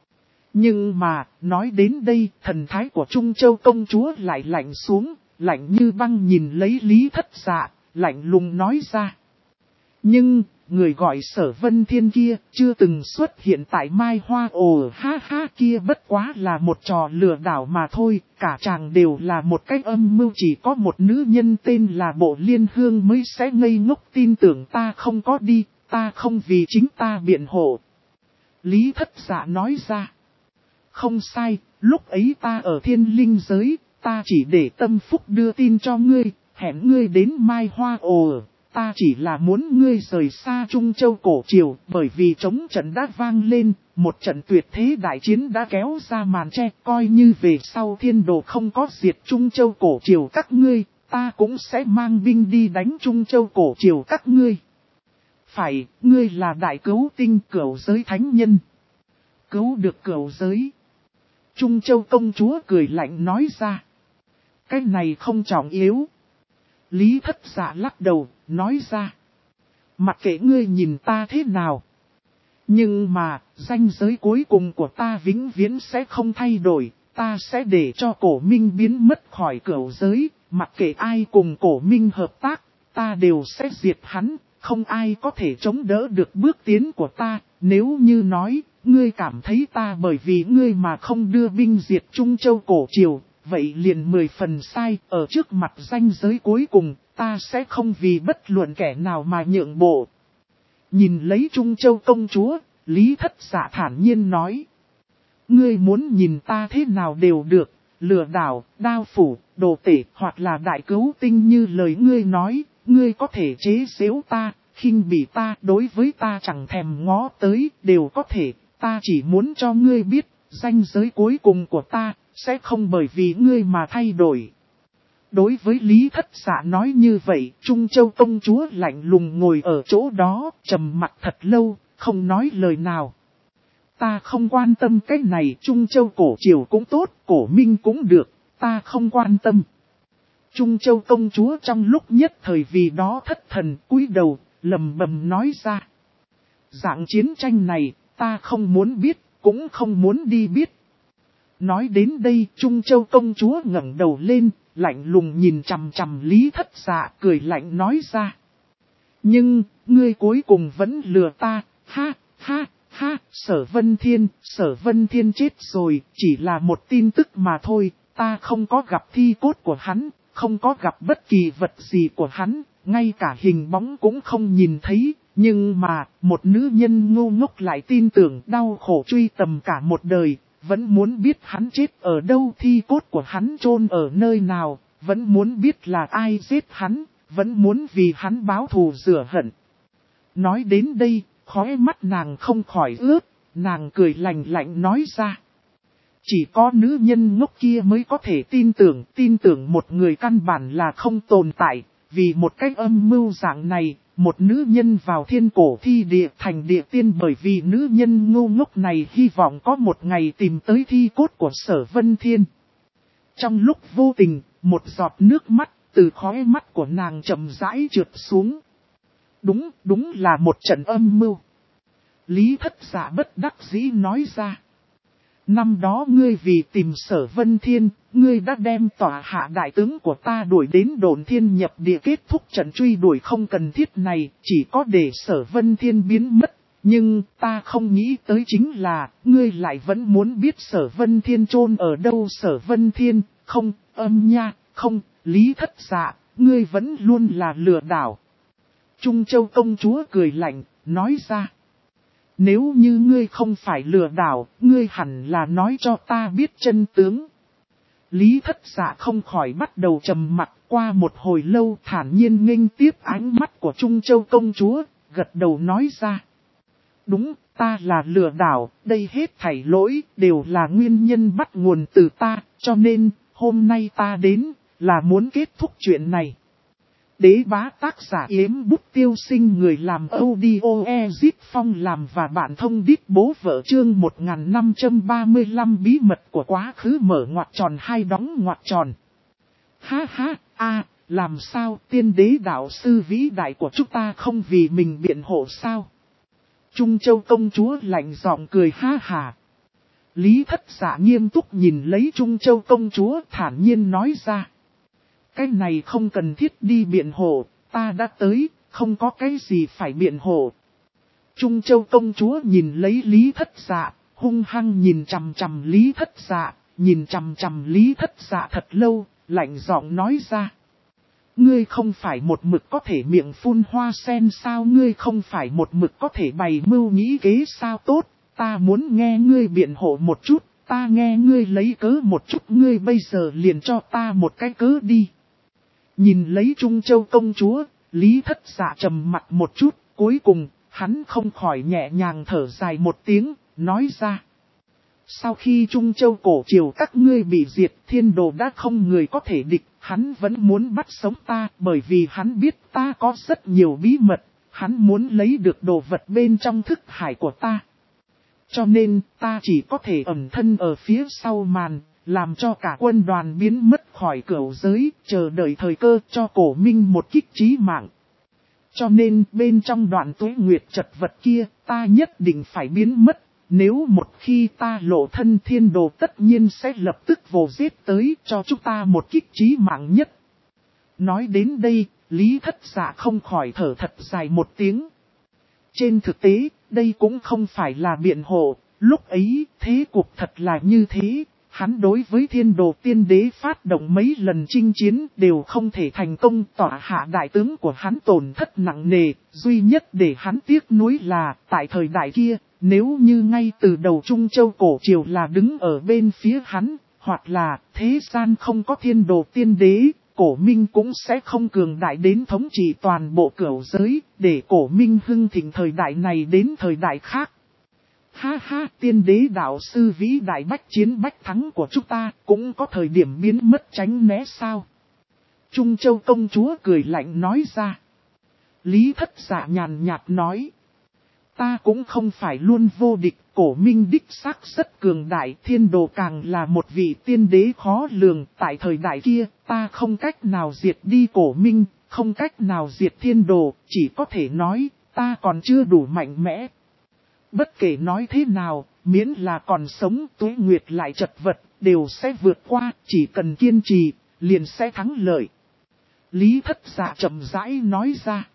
Nhưng mà, nói đến đây, thần thái của Trung Châu công chúa lại lạnh xuống, lạnh như băng nhìn lấy Lý Thất Dạ, lạnh lùng nói ra. Nhưng, người gọi Sở Vân Thiên kia, chưa từng xuất hiện tại Mai Hoa Ồ, ha ha, kia bất quá là một trò lừa đảo mà thôi, cả chàng đều là một cái âm mưu, chỉ có một nữ nhân tên là Bộ Liên Hương mới sẽ ngây ngốc tin tưởng ta không có đi, ta không vì chính ta biện hộ. Lý Thất Dạ nói ra. Không sai, lúc ấy ta ở Thiên Linh giới, ta chỉ để Tâm Phúc đưa tin cho ngươi, hẹn ngươi đến Mai Hoa Ồ, ta chỉ là muốn ngươi rời xa Trung Châu cổ triều, bởi vì chống trận đã vang lên, một trận tuyệt thế đại chiến đã kéo ra màn che, coi như về sau thiên đồ không có diệt Trung Châu cổ triều các ngươi, ta cũng sẽ mang binh đi đánh Trung Châu cổ triều các ngươi. Phải, ngươi là đại cứu tinh cửu giới thánh nhân. Cứu được cửu giới. Trung Châu công chúa cười lạnh nói ra. Cái này không trọng yếu. Lý Thất Dạ lắc đầu, nói ra. Mặc kệ ngươi nhìn ta thế nào. Nhưng mà, ranh giới cuối cùng của ta vĩnh viễn sẽ không thay đổi. Ta sẽ để cho cổ minh biến mất khỏi cửu giới. Mặc kệ ai cùng cổ minh hợp tác, ta đều sẽ diệt hắn. Không ai có thể chống đỡ được bước tiến của ta. Nếu như nói, ngươi cảm thấy ta bởi vì ngươi mà không đưa binh diệt Trung Châu cổ triều. Vậy liền 10 phần sai, ở trước mặt ranh giới cuối cùng, ta sẽ không vì bất luận kẻ nào mà nhượng bộ. Nhìn lấy Trung Châu công chúa, Lý Thất Dạ thản nhiên nói. Ngươi muốn nhìn ta thế nào đều được, lừa đảo, đao phủ, đồ tể hoặc là đại cứu tinh như lời ngươi nói, ngươi có thể chế giễu ta, khinh bỉ ta, đối với ta chẳng thèm ngó tới, đều có thể, ta chỉ muốn cho ngươi biết, ranh giới cuối cùng của ta, sẽ không bởi vì ngươi mà thay đổi. Đối với Lý Thất Dạ nói như vậy, Trung Châu công chúa lạnh lùng ngồi ở chỗ đó, trầm mặt thật lâu, không nói lời nào. Ta không quan tâm cái này, Trung Châu cổ triều cũng tốt, cổ minh cũng được, ta không quan tâm. Trung Châu công chúa trong lúc nhất thời vì đó thất thần, cúi đầu, lầm bầm nói ra. Dạng chiến tranh này, ta không muốn biết, cũng không muốn đi biết. Nói đến đây, Trung Châu công chúa ngẩng đầu lên, lạnh lùng nhìn chằm chằm Lý Thất Dạ, cười lạnh nói ra. Nhưng, ngươi cuối cùng vẫn lừa ta, ha, ha, ha, Sở Vân Thiên chết rồi, chỉ là một tin tức mà thôi, ta không có gặp thi cốt của hắn, không có gặp bất kỳ vật gì của hắn, ngay cả hình bóng cũng không nhìn thấy. Nhưng mà, một nữ nhân ngu ngốc lại tin tưởng đau khổ truy tầm cả một đời, vẫn muốn biết hắn chết ở đâu, thi cốt của hắn chôn ở nơi nào, vẫn muốn biết là ai giết hắn, vẫn muốn vì hắn báo thù rửa hận. Nói đến đây, khóe mắt nàng không khỏi ướt, nàng cười lạnh lạnh nói ra. Chỉ có nữ nhân ngốc kia mới có thể tin tưởng một người căn bản là không tồn tại, vì một cách âm mưu dạng này. Một nữ nhân vào thiên cổ thi địa thành địa tiên bởi vì nữ nhân ngu ngốc này hy vọng có một ngày tìm tới thi cốt của Sở Vân Thiên. Trong lúc vô tình, một giọt nước mắt từ khóe mắt của nàng chậm rãi trượt xuống. Đúng là một trận âm mưu. Lý Thất Dạ bất đắc dĩ nói ra. Năm đó ngươi vì tìm Sở Vân Thiên, ngươi đã đem tỏa hạ đại tướng của ta đuổi đến Độn Thiên nhập địa kết thúc trận truy đuổi không cần thiết này, chỉ có để Sở Vân Thiên biến mất. Nhưng ta không nghĩ tới chính là, ngươi lại vẫn muốn biết Sở Vân Thiên chôn ở đâu. Sở Vân Thiên, không, nha, không, Lý Thất Dạ, ngươi vẫn luôn là lừa đảo. Trung Châu công chúa cười lạnh, nói ra. Nếu như ngươi không phải lừa đảo, ngươi hẳn là nói cho ta biết chân tướng. Lý Thất Dạ không khỏi bắt đầu trầm mặc, qua một hồi lâu thản nhiên nghênh tiếp ánh mắt của Trung Châu công chúa, gật đầu nói ra. Đúng, ta là lừa đảo, đây hết thảy lỗi đều là nguyên nhân bắt nguồn từ ta, cho nên hôm nay ta đến là muốn kết thúc chuyện này. Đế bá tác giả Yếm Bút Tiêu Sinh, người làm audio Ezip Phong làm và bạn thông đít bố vợ chương 1535 bí mật của quá khứ mở ngoặc tròn hai đóng ngoặc tròn. Ha ha, làm sao tiên đế đạo sư vĩ đại của chúng ta không vì mình biện hộ sao? Trung Châu công chúa lạnh giọng cười ha hà. Lý Thất Dạ nghiêm túc nhìn lấy Trung Châu công chúa thản nhiên nói ra. Cái này không cần thiết đi biện hộ, ta đã tới, không có cái gì phải biện hộ. Trung Châu công chúa nhìn lấy Lý Thất Dạ, hung hăng nhìn chằm chằm Lý Thất Dạ, nhìn chằm chằm Lý Thất Dạ thật lâu, lạnh giọng nói ra. Ngươi không phải một mực có thể miệng phun hoa sen sao, ngươi không phải một mực có thể bày mưu nghĩ kế sao, tốt, ta muốn nghe ngươi biện hộ một chút, ta nghe ngươi lấy cớ một chút, ngươi bây giờ liền cho ta một cái cớ đi. Nhìn lấy Trung Châu công chúa, Lý Thất Dạ trầm mặt một chút, cuối cùng, hắn không khỏi nhẹ nhàng thở dài một tiếng, nói ra. Sau khi Trung Châu cổ triều các ngươi bị diệt, thiên đồ đã không người có thể địch, hắn vẫn muốn bắt sống ta, bởi vì hắn biết ta có rất nhiều bí mật, hắn muốn lấy được đồ vật bên trong thức hải của ta. Cho nên, ta chỉ có thể ẩn thân ở phía sau màn, làm cho cả quân đoàn biến mất khỏi cửu giới, chờ đợi thời cơ cho cổ minh một kích chí mạng. Cho nên, bên trong đoạn tuế nguyệt chật vật kia, ta nhất định phải biến mất. Nếu một khi ta lộ thân, thiên đồ tất nhiên sẽ lập tức vồ giết tới cho chúng ta một kích chí mạng nhất. Nói đến đây, Lý Thất Dạ không khỏi thở thật dài một tiếng. Trên thực tế, đây cũng không phải là biện hộ, lúc ấy thế cục thật là như thế. Hắn đối với thiên đồ tiên đế phát động mấy lần chinh chiến đều không thể thành công, tỏa hạ đại tướng của hắn tổn thất nặng nề. Duy nhất để hắn tiếc nuối là, tại thời đại kia, nếu như ngay từ đầu Trung Châu cổ triều là đứng ở bên phía hắn, hoặc là thế gian không có thiên đồ tiên đế, cổ minh cũng sẽ không cường đại đến thống trị toàn bộ cửu giới, để cổ minh hưng thịnh thời đại này đến thời đại khác. Ha ha, tiên đế đạo sư vĩ đại bách chiến bách thắng của chúng ta cũng có thời điểm biến mất tránh né sao? Trung Châu công chúa cười lạnh nói ra. Lý Thất Dạ nhàn nhạt nói. Ta cũng không phải luôn vô địch, cổ minh đích xác rất cường đại, thiên đồ càng là một vị tiên đế khó lường. Tại thời đại kia, ta không cách nào diệt đi cổ minh, không cách nào diệt thiên đồ, chỉ có thể nói, ta còn chưa đủ mạnh mẽ. Bất kể nói thế nào, miễn là còn sống, tuế nguyệt lại chật vật, đều sẽ vượt qua, chỉ cần kiên trì, liền sẽ thắng lợi. Lý Thất Dạ chậm rãi nói ra.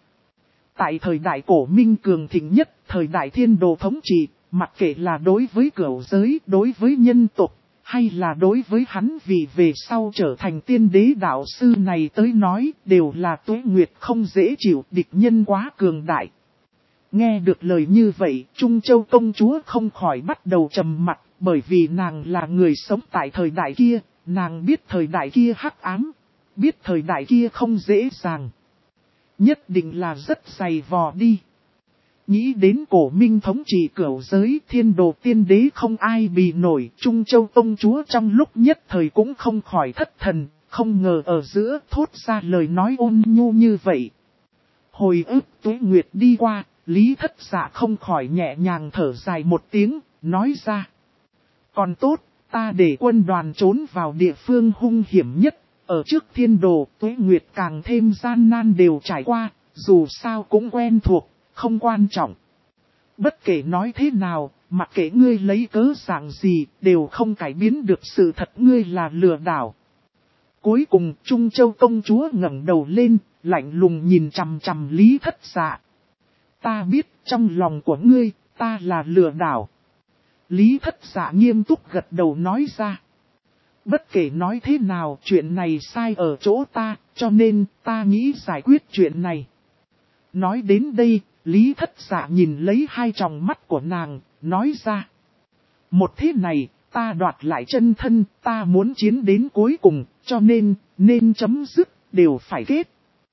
Tại thời đại cổ minh cường thịnh nhất, thời đại thiên đồ thống trị, mặc kệ là đối với cửu giới, đối với nhân tộc, hay là đối với hắn vì về sau trở thành tiên đế đạo sư này tới nói, đều là tuế nguyệt không dễ chịu, địch nhân quá cường đại. Nghe được lời như vậy, Trung Châu công chúa không khỏi bắt đầu trầm mặt, bởi vì nàng là người sống tại thời đại kia, nàng biết thời đại kia hắc ám, biết thời đại kia không dễ dàng. Nhất định là rất dày vò đi. Nghĩ đến cổ minh thống trị cửu giới, thiên đồ tiên đế không ai bì nổi, Trung Châu công chúa trong lúc nhất thời cũng không khỏi thất thần, không ngờ ở giữa thốt ra lời nói ôn nhu như vậy. Hồi ức tuế nguyệt đi qua, Lý Thất Dạ không khỏi nhẹ nhàng thở dài một tiếng, nói ra. Còn tốt, ta để quân đoàn trốn vào địa phương hung hiểm nhất, ở trước thiên đồ, tuế nguyệt càng thêm gian nan đều trải qua, dù sao cũng quen thuộc, không quan trọng. Bất kể nói thế nào, mặc kệ ngươi lấy cớ dạng gì, đều không cải biến được sự thật ngươi là lừa đảo. Cuối cùng, Trung Châu công chúa ngẩng đầu lên, lạnh lùng nhìn chằm chằm Lý Thất Dạ. Ta biết trong lòng của ngươi, ta là lừa đảo. Lý Thất Dạ nghiêm túc gật đầu nói ra. Bất kể nói thế nào, chuyện này sai ở chỗ ta, cho nên ta nghĩ giải quyết chuyện này. Nói đến đây, Lý Thất Dạ nhìn lấy hai tròng mắt của nàng, nói ra. Một thế này, ta đoạt lại chân thân, ta muốn chiến đến cuối cùng, cho nên chấm dứt, đều phải kết.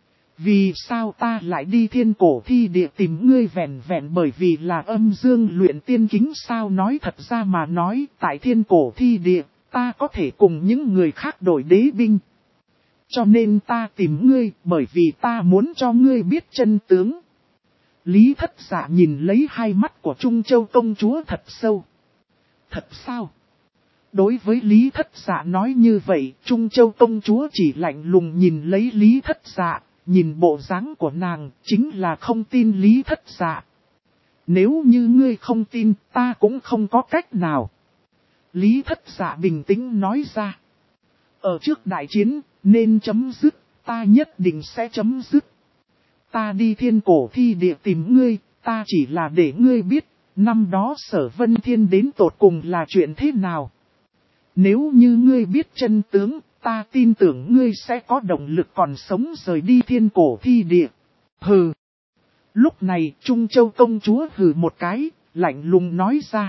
Vì sao ta lại đi thiên cổ thi địa tìm ngươi vẹn vẹn bởi vì là âm dương luyện tiên kính sao? Nói thật ra mà nói, tại thiên cổ thi địa, ta có thể cùng những người khác đổi đế binh. Cho nên ta tìm ngươi, bởi vì ta muốn cho ngươi biết chân tướng. Lý Thất Dạ nhìn lấy hai mắt của Trung Châu công chúa thật sâu. Thật sao? Đối với Lý Thất Dạ nói như vậy, Trung Châu công chúa chỉ lạnh lùng nhìn lấy Lý Thất Dạ. Nhìn bộ dáng của nàng, chính là không tin Lý Thất Dạ. Nếu như ngươi không tin, ta cũng không có cách nào. Lý Thất Dạ bình tĩnh nói ra. Ở trước đại chiến, nên chấm dứt, ta nhất định sẽ chấm dứt. Ta đi thiên cổ thi địa tìm ngươi, ta chỉ là để ngươi biết, năm đó Sở Vân Thiên đến tột cùng là chuyện thế nào. Nếu như ngươi biết chân tướng, ta tin tưởng ngươi sẽ có động lực còn sống rời đi thiên cổ thi địa. Hừ. Lúc này, Trung Châu công chúa hừ một cái, lạnh lùng nói ra.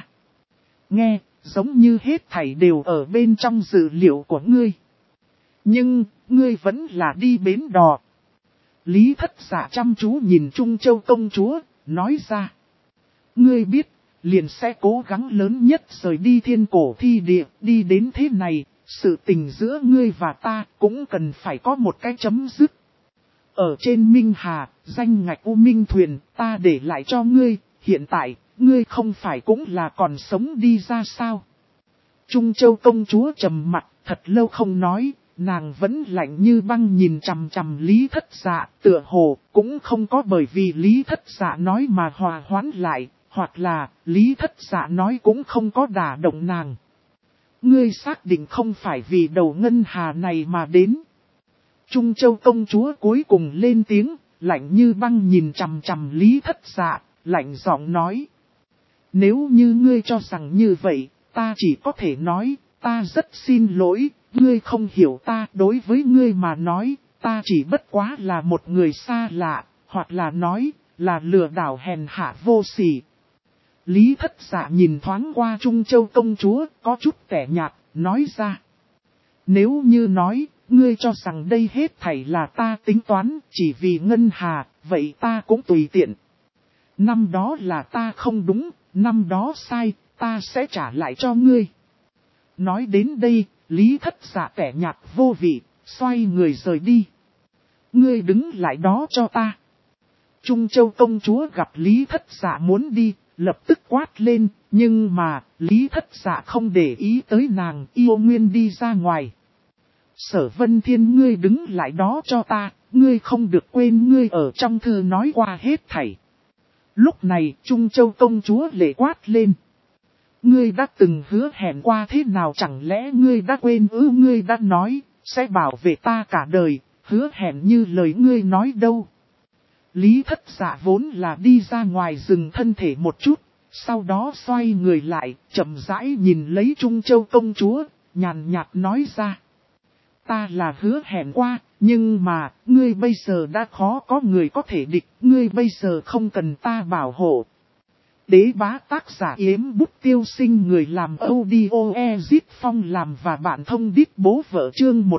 Nghe, giống như hết thảy đều ở bên trong dữ liệu của ngươi. Nhưng, ngươi vẫn là đi bến đò. Lý Thất Dạ chăm chú nhìn Trung Châu công chúa, nói ra. Ngươi biết, liền sẽ cố gắng lớn nhất rời đi thiên cổ thi địa, đi đến thế này, sự tình giữa ngươi và ta cũng cần phải có một cái chấm dứt. Ở trên Minh Hà, danh ngạch U Minh Thuyền, ta để lại cho ngươi, hiện tại, ngươi không phải cũng là còn sống đi ra sao? Trung Châu công chúa trầm mặt, thật lâu không nói, nàng vẫn lạnh như băng nhìn chằm chằm Lý Thất Dạ, tựa hồ cũng không có bởi vì Lý Thất Dạ nói mà hòa hoãn lại, hoặc là Lý Thất Dạ nói cũng không có đả động nàng. Ngươi xác định không phải vì đầu ngân hà này mà đến. Trung Châu công chúa cuối cùng lên tiếng, lạnh như băng nhìn chằm chằm Lý Thất Dạ, lạnh giọng nói. Nếu như ngươi cho rằng như vậy, ta chỉ có thể nói, ta rất xin lỗi, ngươi không hiểu ta, đối với ngươi mà nói, ta chỉ bất quá là một người xa lạ, hoặc là nói, là lừa đảo hèn hạ vô sỉ. Lý Thất Dạ nhìn thoáng qua Trung Châu công chúa, có chút tẻ nhạt, nói ra. Nếu như nói, ngươi cho rằng đây hết thảy là ta tính toán, chỉ vì ngân hà, vậy ta cũng tùy tiện. Năm đó là ta không đúng, năm đó sai, ta sẽ trả lại cho ngươi. Nói đến đây, Lý Thất Dạ tẻ nhạt vô vị, xoay người rời đi. Ngươi đứng lại đó cho ta. Trung Châu công chúa gặp Lý Thất Dạ muốn đi, lập tức quát lên, nhưng mà, Lý Thất Dạ không để ý tới nàng, yêu nguyên đi ra ngoài. Sở Vân Thiên, ngươi đứng lại đó cho ta, ngươi không được quên ngươi ở trong thư nói qua hết thảy. Lúc này, Trung Châu công chúa lệ quát lên. Ngươi đã từng hứa hẹn qua thế nào, chẳng lẽ ngươi đã quên ngươi đã nói, sẽ bảo vệ ta cả đời, hứa hẹn như lời ngươi nói đâu. Lý Thất Dạ vốn là đi ra ngoài dừng thân thể một chút, sau đó xoay người lại, chậm rãi nhìn lấy Trung Châu công chúa, nhàn nhạt nói ra. Ta là hứa hẹn qua, nhưng mà, ngươi bây giờ đã khó có người có thể địch, ngươi bây giờ không cần ta bảo hộ. Đế bá tác giả Yếm Bút Tiêu Sinh, người làm audio Ezit Phong làm và bạn thông đít bố vợ, chương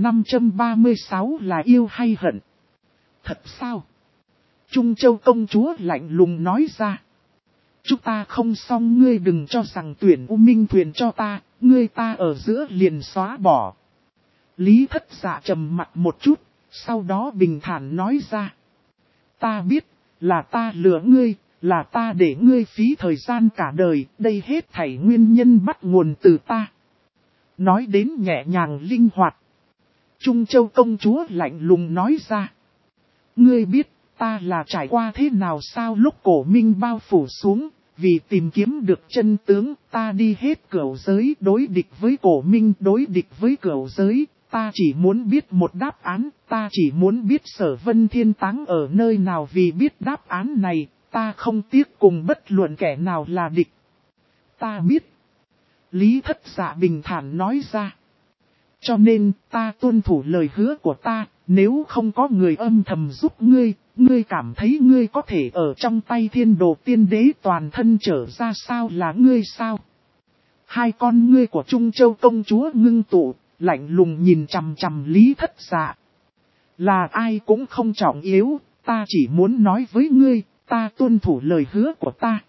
1536 là yêu hay hận. Thật sao? Trung Châu công chúa lạnh lùng nói ra. Chúng ta không xong, ngươi đừng cho rằng tuyển U Minh Thuyền cho ta, ngươi ta ở giữa liền xóa bỏ. Lý Thất Dạ trầm mặt một chút, sau đó bình thản nói ra. Ta biết, là ta lừa ngươi, là ta để ngươi phí thời gian cả đời, đây hết thảy nguyên nhân bắt nguồn từ ta. Nói đến nhẹ nhàng linh hoạt. Trung Châu công chúa lạnh lùng nói ra. Ngươi biết, ta là trải qua thế nào sao? Lúc cổ minh bao phủ xuống, vì tìm kiếm được chân tướng, ta đi hết cửu giới, đối địch với cổ minh, đối địch với cửu giới. Ta chỉ muốn biết một đáp án, ta chỉ muốn biết Sở Vân Thiên táng ở nơi nào, vì biết đáp án này, ta không tiếc cùng bất luận kẻ nào là địch. Ta biết. Lý Thất Dạ bình thản nói ra. Cho nên, ta tuân thủ lời hứa của ta, nếu không có người âm thầm giúp ngươi, ngươi cảm thấy ngươi có thể ở trong tay Thiên Đồ Tiên Đế toàn thân trở ra sao, là ngươi sao? Hai con ngươi của Trung Châu công chúa ngưng tụ, lạnh lùng nhìn chằm chằm Lý Thất Dạ. Là ai cũng không trọng yếu, ta chỉ muốn nói với ngươi, ta tuân thủ lời hứa của ta.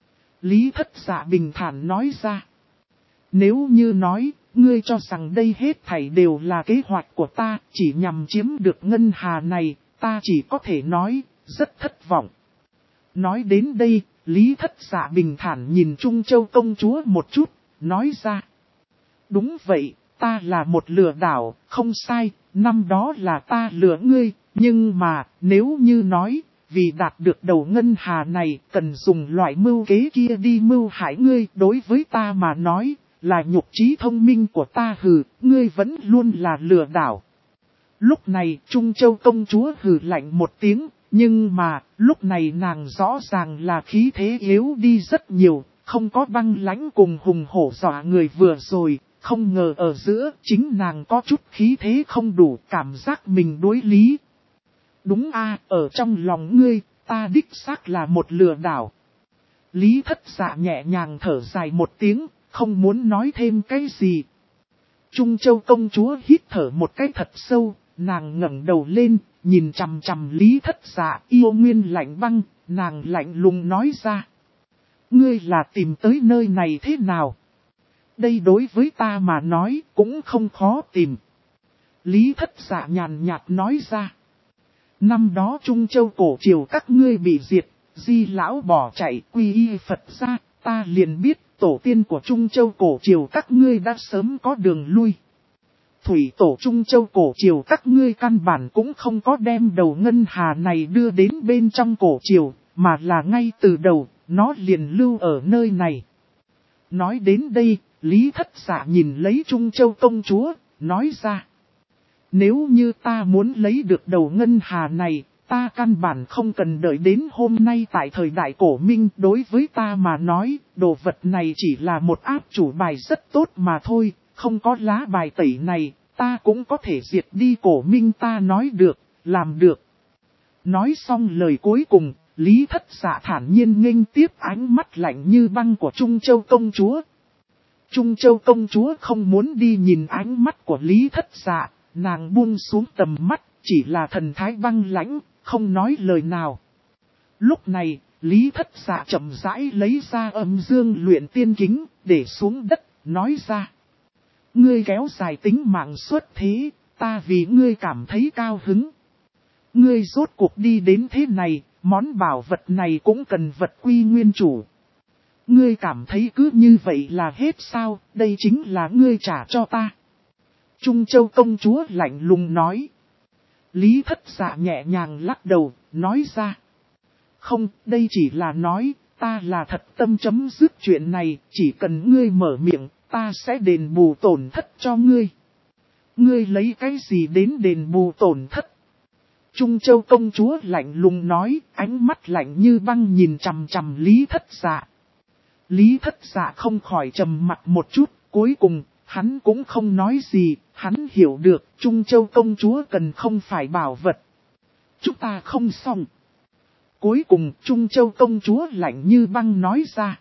Lý Thất Dạ bình thản nói ra. Nếu như nói, ngươi cho rằng đây hết thảy đều là kế hoạch của ta, chỉ nhằm chiếm được ngân hà này, ta chỉ có thể nói, rất thất vọng. Nói đến đây, Lý Thất Dạ bình thản nhìn Trung Châu công chúa một chút, nói ra. Đúng vậy, ta là một lừa đảo, không sai, năm đó là ta lừa ngươi, nhưng mà, nếu như nói, vì đạt được đầu ngân hà này, cần dùng loại mưu kế kia đi mưu hại ngươi, đối với ta mà nói, là nhục trí thông minh của ta. Hừ, ngươi vẫn luôn là lừa đảo. Lúc này, Trung Châu công chúa hừ lạnh một tiếng, nhưng mà, lúc này nàng rõ ràng là khí thế yếu đi rất nhiều, không có băng lãnh cùng hùng hổ dọa người vừa rồi, không ngờ ở giữa chính nàng có chút khí thế không đủ, cảm giác mình đối lý. Đúng a, ở trong lòng ngươi, ta đích xác là một lừa đảo. Lý Thất Dạ nhẹ nhàng thở dài một tiếng, không muốn nói thêm cái gì. Trung Châu công chúa hít thở một cái thật sâu, nàng ngẩng đầu lên, nhìn chằm chằm Lý Thất Dạ yêu nguyên lạnh băng, nàng lạnh lùng nói ra. Ngươi là tìm tới nơi này thế nào? Đây đối với ta mà nói cũng không khó tìm. Lý Thất Dạ nhàn nhạt nói ra. Năm đó Trung Châu cổ triều các ngươi bị diệt, Di lão bỏ chạy quy y Phật ra, ta liền biết tổ tiên của Trung Châu cổ triều các ngươi đã sớm có đường lui. Thủy tổ Trung Châu cổ triều các ngươi căn bản cũng không có đem đầu ngân hà này đưa đến bên trong cổ triều, mà là ngay từ đầu, nó liền lưu ở nơi này. Nói đến đây, Lý Thất Dạ nhìn lấy Trung Châu công chúa, nói ra. Nếu như ta muốn lấy được đầu ngân hà này, ta căn bản không cần đợi đến hôm nay tại thời đại cổ minh. Đối với ta mà nói, đồ vật này chỉ là một áp chủ bài rất tốt mà thôi, không có lá bài tẩy này, ta cũng có thể diệt đi cổ minh. Ta nói được, làm được. Nói xong lời cuối cùng, Lý Thất Dạ thản nhiên nghênh tiếp ánh mắt lạnh như băng của Trung Châu công chúa. Trung Châu công chúa không muốn đi nhìn ánh mắt của Lý Thất Dạ, nàng buông xuống tầm mắt, chỉ là thần thái băng lãnh, không nói lời nào. Lúc này, Lý Thất Dạ chậm rãi lấy ra âm dương luyện tiên kính, để xuống đất, nói ra. Ngươi kéo dài tính mạng suốt thế, ta vì ngươi cảm thấy cao hứng. Ngươi rốt cuộc đi đến thế này, món bảo vật này cũng cần vật quy nguyên chủ. Ngươi cảm thấy cứ như vậy là hết sao, đây chính là ngươi trả cho ta. Trung Châu công chúa lạnh lùng nói. Lý Thất Dạ nhẹ nhàng lắc đầu, nói ra. Không, đây chỉ là nói, ta là thật tâm chấm dứt chuyện này, chỉ cần ngươi mở miệng, ta sẽ đền bù tổn thất cho ngươi. Ngươi lấy cái gì đến đền bù tổn thất? Trung Châu công chúa lạnh lùng nói, ánh mắt lạnh như băng nhìn chằm chằm Lý Thất Dạ. Lý Thất Dạ không khỏi trầm mặt một chút, cuối cùng, hắn cũng không nói gì, hắn hiểu được Trung Châu công chúa cần không phải bảo vật. Chúng ta không xong. Cuối cùng Trung Châu công chúa lạnh như băng nói ra.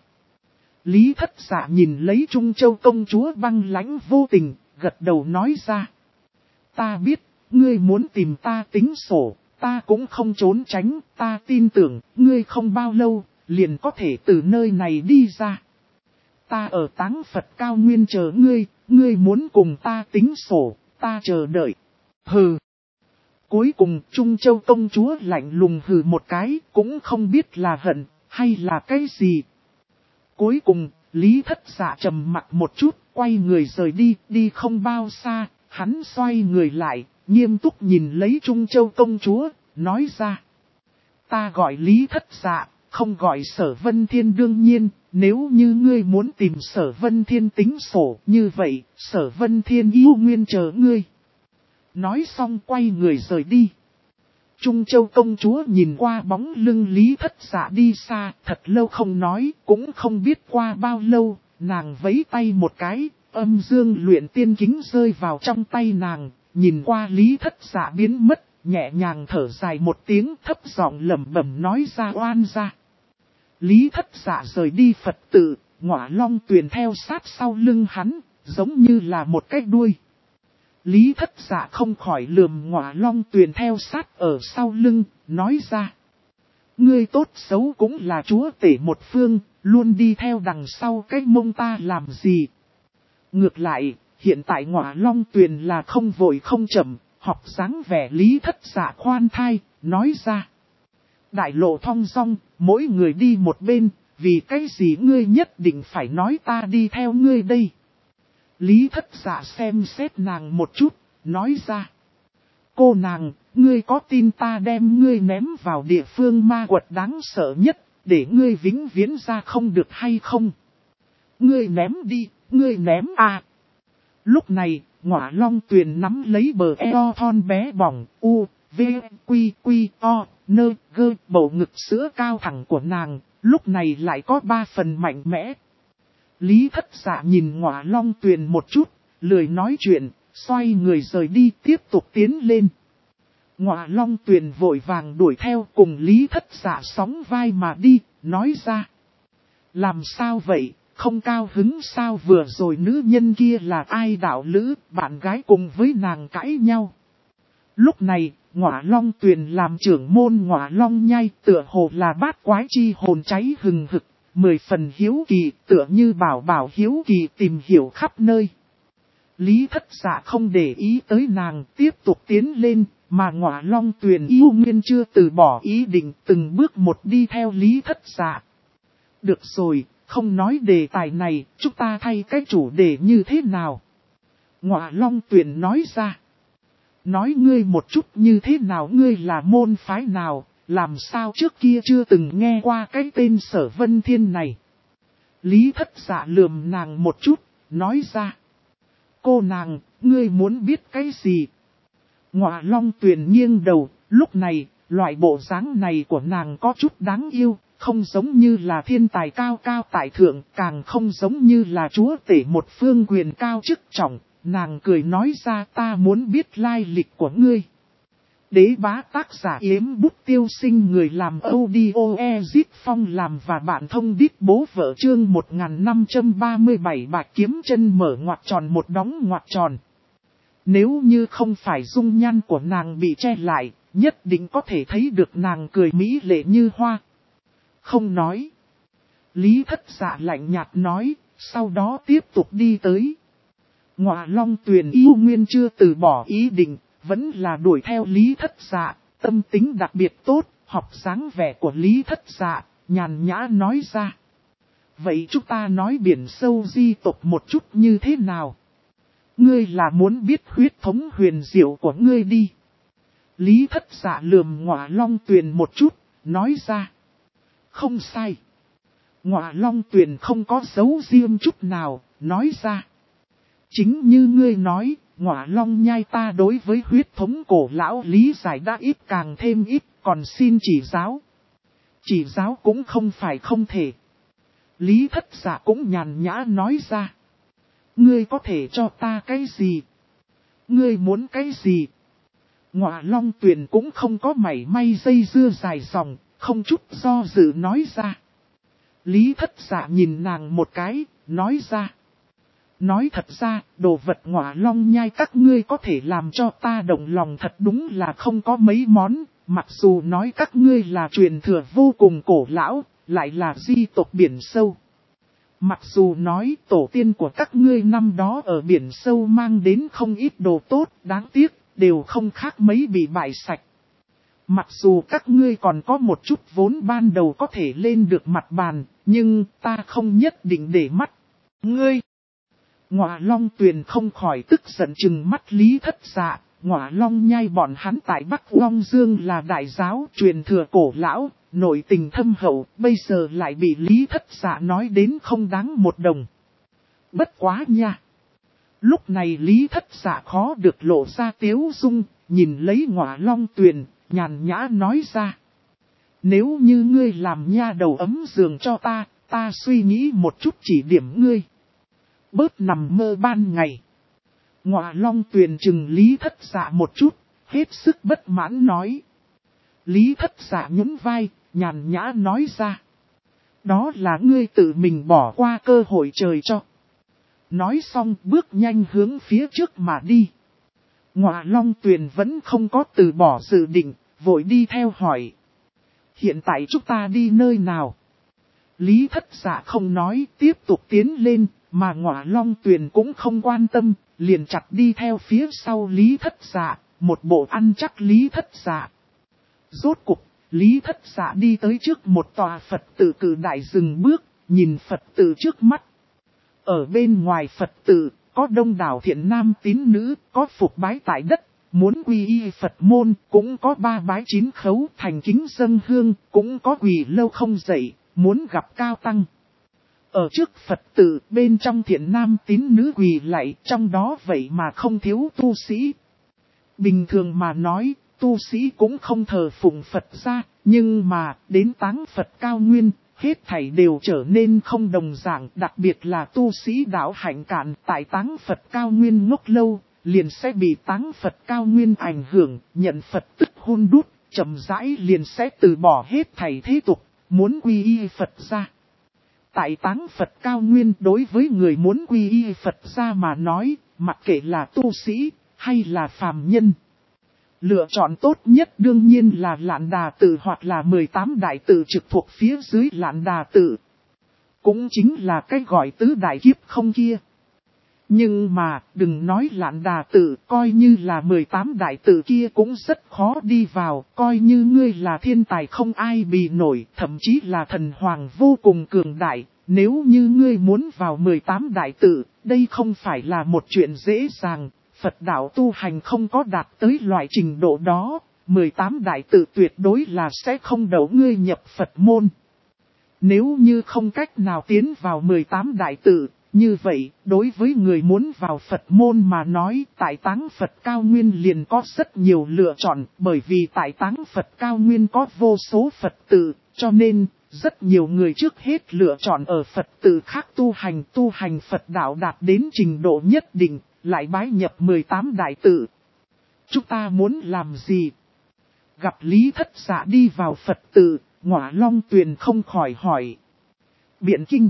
Lý Thất Dạ nhìn lấy Trung Châu công chúa băng lãnh vô tình, gật đầu nói ra. Ta biết, ngươi muốn tìm ta tính sổ, ta cũng không trốn tránh, ta tin tưởng, ngươi không bao lâu, liền có thể từ nơi này đi ra. Ta ở Táng Phật cao nguyên chờ ngươi, ngươi muốn cùng ta tính sổ, ta chờ đợi. Hừ. Cuối cùng Trung Châu công chúa lạnh lùng hừ một cái, cũng không biết là hận, hay là cái gì. Cuối cùng, Lý Thất Dạ trầm mặt một chút, quay người rời đi, đi không bao xa, hắn xoay người lại, nghiêm túc nhìn lấy Trung Châu công chúa, nói ra. Ta gọi Lý Thất Dạ, không gọi Sở Vân Thiên. Đương nhiên, nếu như ngươi muốn tìm Sở Vân Thiên tính sổ, như vậy, Sở Vân Thiên yêu nguyên chờ ngươi. Nói xong quay người rời đi. Trung Châu công chúa nhìn qua bóng lưng Lý Thất Dạ đi xa, thật lâu không nói, cũng không biết qua bao lâu, nàng vẫy tay một cái, âm dương luyện tiên kính rơi vào trong tay nàng, nhìn qua Lý Thất Dạ biến mất, nhẹ nhàng thở dài một tiếng, thấp giọng lẩm bẩm nói ra oan ra. Lý Thất Dạ rời đi Phật tự, Ngọa Long Tuyền theo sát sau lưng hắn, giống như là một cái đuôi. Lý Thất Dạ không khỏi lườm Ngọa Long Tuyền theo sát ở sau lưng, nói ra. Ngươi tốt xấu cũng là chúa tể một phương, luôn đi theo đằng sau cái mông ta làm gì. Ngược lại, hiện tại Ngọa Long Tuyền là không vội không chậm, học dáng vẻ Lý Thất Dạ khoan thai, nói ra. Đại lộ thong dong, mỗi người đi một bên, vì cái gì ngươi nhất định phải nói ta đi theo ngươi đây. Lý Thất Dạ xem xét nàng một chút, nói ra. Cô nàng, ngươi có tin ta đem ngươi ném vào địa phương ma quật đáng sợ nhất, để ngươi vĩnh viễn ra không được hay không? Ngươi ném đi, ngươi ném à. Lúc này, Ngọa Long Tuyền nắm lấy bờ eo thon bé bỏng, u, v, quy, quy, o, nơ, gơ, bầu ngực sữa cao thẳng của nàng, lúc này lại có 3 phần mạnh mẽ. Lý Thất Dạ nhìn Ngọa Long Tuyền một chút, lười nói chuyện, xoay người rời đi tiếp tục tiến lên. Ngọa Long Tuyền vội vàng đuổi theo cùng Lý Thất Dạ sóng vai mà đi, nói ra. Làm sao vậy, không cao hứng sao? Vừa rồi nữ nhân kia là ai? Đạo lữ, bạn gái cùng với nàng cãi nhau. Lúc này, Ngọa Long Tuyền làm trưởng môn Ngọa Long Nhai tựa hồ là bát quái chi hồn cháy hừng hực, 10 phần hiếu kỳ tựa như bảo bảo hiếu kỳ tìm hiểu khắp nơi. Lý Thất Dạ không để ý tới nàng tiếp tục tiến lên, mà Ngọa Long Tuyền yêu nguyên chưa từ bỏ ý định từng bước một đi theo Lý Thất Dạ. Được rồi, không nói đề tài này, chúng ta thay cái chủ đề như thế nào? Ngọa Long Tuyền nói ra. Nói ngươi một chút như thế nào, ngươi là môn phái nào, làm sao trước kia chưa từng nghe qua cái tên Sở Vân Thiên này. Lý Thất Dạ lườm nàng một chút, nói ra. Cô nàng, ngươi muốn biết cái gì? Ngọa Long Tuyền nghiêng đầu, lúc này, loại bộ dáng này của nàng có chút đáng yêu, không giống như là thiên tài cao cao tại thượng, càng không giống như là chúa tể một phương quyền cao chức trọng. Nàng cười nói ra, ta muốn biết lai lịch của ngươi. Đế bá tác giả Yếm Bút Tiêu Sinh, người làm audio Ezit Phong làm và bạn thông đít bố vợ, chương 1537 bạch kiếm chân mở ngoặc tròn một đóng ngoặc tròn. Nếu như không phải dung nhan của nàng bị che lại, nhất định có thể thấy được nàng cười mỹ lệ như hoa. Không nói. Lý Thất Dạ lạnh nhạt nói, sau đó tiếp tục đi tới. Ngọa Long Tuyền yêu nguyên chưa từ bỏ ý định, vẫn là đuổi theo Lý Thất Dạ, tâm tính đặc biệt tốt, học dáng vẻ của Lý Thất Dạ, nhàn nhã nói ra. Vậy chúng ta nói biển sâu di tộc một chút như thế nào? Ngươi là muốn biết huyết thống huyền diệu của ngươi đi. Lý Thất Dạ lườm Ngọa Long Tuyền một chút, nói ra. Không sai. Ngọa Long Tuyền không có dấu riêng chút nào, nói ra. Chính như ngươi nói, Ngọa Long Nhai ta đối với huyết thống cổ lão lý giải đã ít càng thêm ít, còn xin chỉ giáo. Chỉ giáo cũng không phải không thể. Lý Thất Dạ cũng nhàn nhã nói ra. Ngươi có thể cho ta cái gì? Ngươi muốn cái gì? Ngọa Long Tuyền cũng không có mảy may dây dưa dài dòng, không chút do dự nói ra. Lý Thất Dạ nhìn nàng một cái, nói ra. Nói thật ra, đồ vật Ngọa Long Nhai các ngươi có thể làm cho ta động lòng thật đúng là không có mấy món, mặc dù nói các ngươi là truyền thừa vô cùng cổ lão, lại là di tộc biển sâu. Mặc dù nói tổ tiên của các ngươi năm đó ở biển sâu mang đến không ít đồ tốt, đáng tiếc, đều không khác mấy bị bại sạch. Mặc dù các ngươi còn có một chút vốn ban đầu có thể lên được mặt bàn, nhưng ta không nhất định để mắt. Ngươi! Ngọa Long Tuyền không khỏi tức giận trừng mắt Lý Thất Dạ. Ngọa Long Nhai bọn hắn tại Bắc Long Dương là đại giáo truyền thừa cổ lão, nội tình thâm hậu, bây giờ lại bị Lý Thất Dạ nói đến không đáng một đồng. Bất quá nha! Lúc này Lý Thất Dạ khó được lộ ra tiếu dung, nhìn lấy Ngọa Long Tuyền, nhàn nhã nói ra. Nếu như ngươi làm nha đầu ấm giường cho ta suy nghĩ một chút chỉ điểm ngươi. Bớt nằm mơ ban ngày. Ngọa Long Tuyền chừng Lý Thất Dạ một chút, hết sức bất mãn nói. Lý Thất Dạ nhún vai, nhàn nhã nói ra. Đó là ngươi tự mình bỏ qua cơ hội trời cho. Nói xong bước nhanh hướng phía trước mà đi. Ngọa Long Tuyền vẫn không có từ bỏ dự định, vội đi theo hỏi. Hiện tại chúng ta đi nơi nào? Lý Thất Dạ không nói, tiếp tục tiến lên, mà Ngọa Long Tuyền cũng không quan tâm, liền chặt đi theo phía sau Lý Thất Dạ, một bộ ăn chắc Lý Thất Dạ. Rốt cục, Lý Thất Dạ đi tới trước một tòa Phật tự cử đại dừng bước, nhìn Phật tự trước mắt. Ở bên ngoài Phật tự, có đông đảo thiện nam tín nữ, có phục bái tại đất, muốn quy y Phật môn, cũng có ba bái chín khấu thành kính dâng hương, cũng có quỳ lâu không dậy, muốn gặp cao tăng. Ở trước Phật tự, bên trong thiện nam tín nữ quỳ lạy, trong đó vậy mà không thiếu tu sĩ. Bình thường mà nói, tu sĩ cũng không thờ phụng Phật ra, nhưng mà, đến táng Phật cao nguyên, hết thảy đều trở nên không đồng dạng, đặc biệt là tu sĩ đạo hạnh cạn tại táng Phật cao nguyên ngốc lâu, liền sẽ bị táng Phật cao nguyên ảnh hưởng, nhận Phật tức hôn đút, chậm rãi liền sẽ từ bỏ hết thảy thế tục, muốn quy y Phật ra. Tại táng Phật cao nguyên đối với người muốn quy y Phật ra mà nói, mặc kệ là tu sĩ, hay là phàm nhân. Lựa chọn tốt nhất đương nhiên là Lạn Đà Tự hoặc là 18 đại tự trực thuộc phía dưới Lạn Đà Tự. Cũng chính là cái gọi tứ đại kiếp không kia. Nhưng mà, đừng nói Lạn Đà Tự, coi như là 18 đại tự kia cũng rất khó đi vào, coi như ngươi là thiên tài không ai bì nổi, thậm chí là thần hoàng vô cùng cường đại, nếu như ngươi muốn vào 18 đại tự, đây không phải là một chuyện dễ dàng, Phật đạo tu hành không có đạt tới loại trình độ đó, 18 đại tự tuyệt đối là sẽ không đậu ngươi nhập Phật môn. Nếu như không cách nào tiến vào 18 đại tự, như vậy, đối với người muốn vào Phật môn mà nói, tại Táng Phật Cao Nguyên liền có rất nhiều lựa chọn, bởi vì tại Táng Phật Cao Nguyên có vô số Phật tự, cho nên, rất nhiều người trước hết lựa chọn ở Phật tự khác tu hành Phật đạo đạt đến trình độ nhất định, lại bái nhập 18 đại tự. Chúng ta muốn làm gì? Gặp Lý Thất Dạ đi vào Phật tự, Ngọa Long Tuyền không khỏi hỏi. Biện kinh.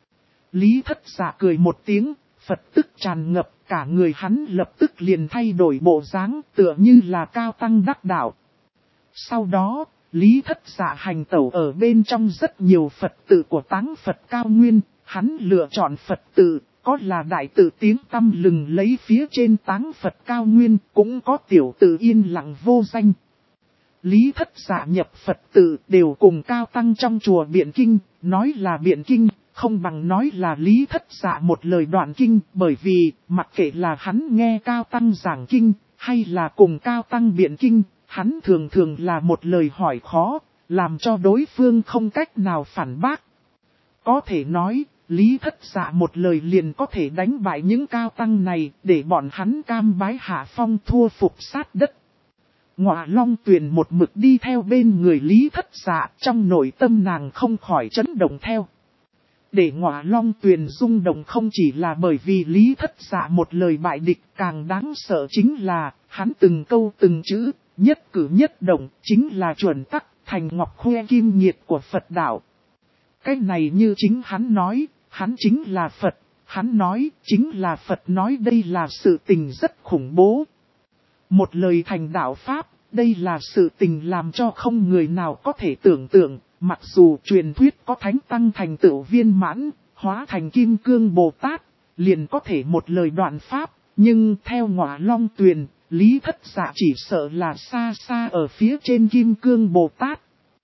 Lý Thất Dạ cười một tiếng, Phật tức tràn ngập, cả người hắn lập tức liền thay đổi bộ dáng, tựa như là cao tăng đắc đạo. Sau đó, Lý Thất Dạ hành tẩu ở bên trong rất nhiều Phật tự của Táng Phật Cao Nguyên, hắn lựa chọn Phật tự, có là đại tự tiếng tăm lừng lấy phía trên Táng Phật Cao Nguyên, cũng có tiểu tự yên lặng vô danh. Lý Thất Dạ nhập Phật tự đều cùng cao tăng trong chùa Biện Kinh, nói là Biện Kinh, không bằng nói là Lý Thất Dạ một lời đoạn kinh, bởi vì, mặc kệ là hắn nghe cao tăng giảng kinh, hay là cùng cao tăng Biện Kinh, hắn thường thường là một lời hỏi khó, làm cho đối phương không cách nào phản bác. Có thể nói, Lý Thất Dạ một lời liền có thể đánh bại những cao tăng này, để bọn hắn cam bái hạ phong thua phục sát đất. Ngọa Long Tuyền một mực đi theo bên người Lý Thất Dạ, trong nội tâm nàng không khỏi chấn động theo. Để Ngọa Long Tuyền rung động không chỉ là bởi vì Lý Thất Dạ một lời bại địch, càng đáng sợ chính là, hắn từng câu từng chữ, nhất cử nhất động, chính là chuẩn tắc, thành ngọc khoe kim nhiệt của Phật đạo. Cái này như chính hắn nói, hắn chính là Phật, hắn nói, chính là Phật nói, đây là sự tình rất khủng bố. Một lời thành đạo Pháp, đây là sự tình làm cho không người nào có thể tưởng tượng, mặc dù truyền thuyết có thánh tăng thành tựu viên mãn, hóa thành kim cương Bồ Tát, liền có thể một lời đoạn Pháp, nhưng theo Ngọa Long Tuyền, Lý Thất Dạ chỉ sợ là xa xa ở phía trên kim cương Bồ Tát.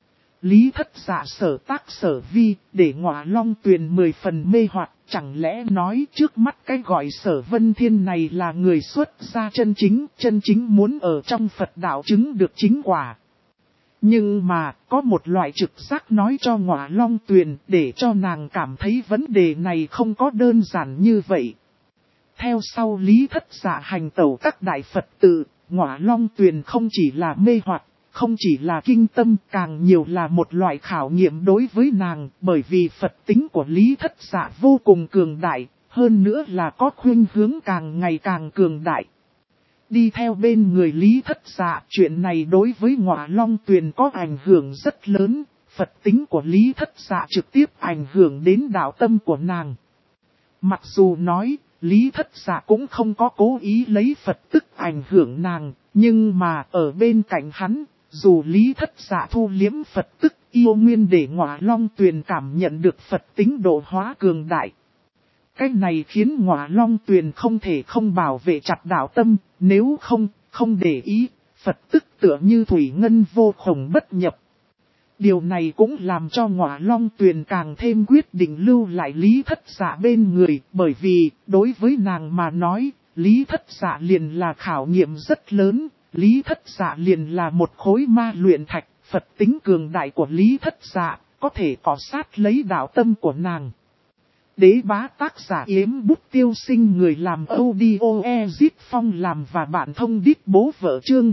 Lý Thất Dạ sở tác sở vi, để Ngọa Long Tuyền 10 phần mê hoặc, chẳng lẽ nói trước mắt cái gọi Sở Vân Thiên này là người xuất gia chân chính muốn ở trong Phật đạo chứng được chính quả. Nhưng mà, có một loại trực giác nói cho Ngọa Long Tuyền để cho nàng cảm thấy vấn đề này không có đơn giản như vậy. Theo sau Lý Thất Dạ hành tẩu các đại Phật tự, Ngọa Long Tuyền không chỉ là mê hoặc, không chỉ là kinh tâm, càng nhiều là một loại khảo nghiệm đối với nàng, bởi vì Phật tính của Lý Thất Dạ vô cùng cường đại, hơn nữa là có khuynh hướng càng ngày càng cường đại. Đi theo bên người Lý Thất Dạ, chuyện này đối với Ngọa Long Tuyền có ảnh hưởng rất lớn, Phật tính của Lý Thất Dạ trực tiếp ảnh hưởng đến đạo tâm của nàng. Mặc dù nói, Lý Thất Dạ cũng không có cố ý lấy Phật tức ảnh hưởng nàng, nhưng mà ở bên cạnh hắn, dù Lý Thất Dạ thu liếm Phật tức yêu nguyên để Ngọa Long Tuyền cảm nhận được Phật tính độ hóa cường đại. Cái này khiến Ngọa Long Tuyền không thể không bảo vệ chặt đạo tâm, nếu không để ý, Phật tức tựa như thủy ngân vô khổng bất nhập. Điều này cũng làm cho Ngọa Long Tuyền càng thêm quyết định lưu lại Lý Thất Dạ bên người, bởi vì, đối với nàng mà nói, Lý Thất Dạ liền là khảo nghiệm rất lớn, Lý Thất Dạ liền là một khối ma luyện thạch, Phật tính cường đại của Lý Thất Dạ, có thể cọ sát lấy đạo tâm của nàng. Đế bá tác giả Yếm Bút Tiêu Sinh, người làm audio Ezip Phong làm và bạn thông đít bố vợ, chương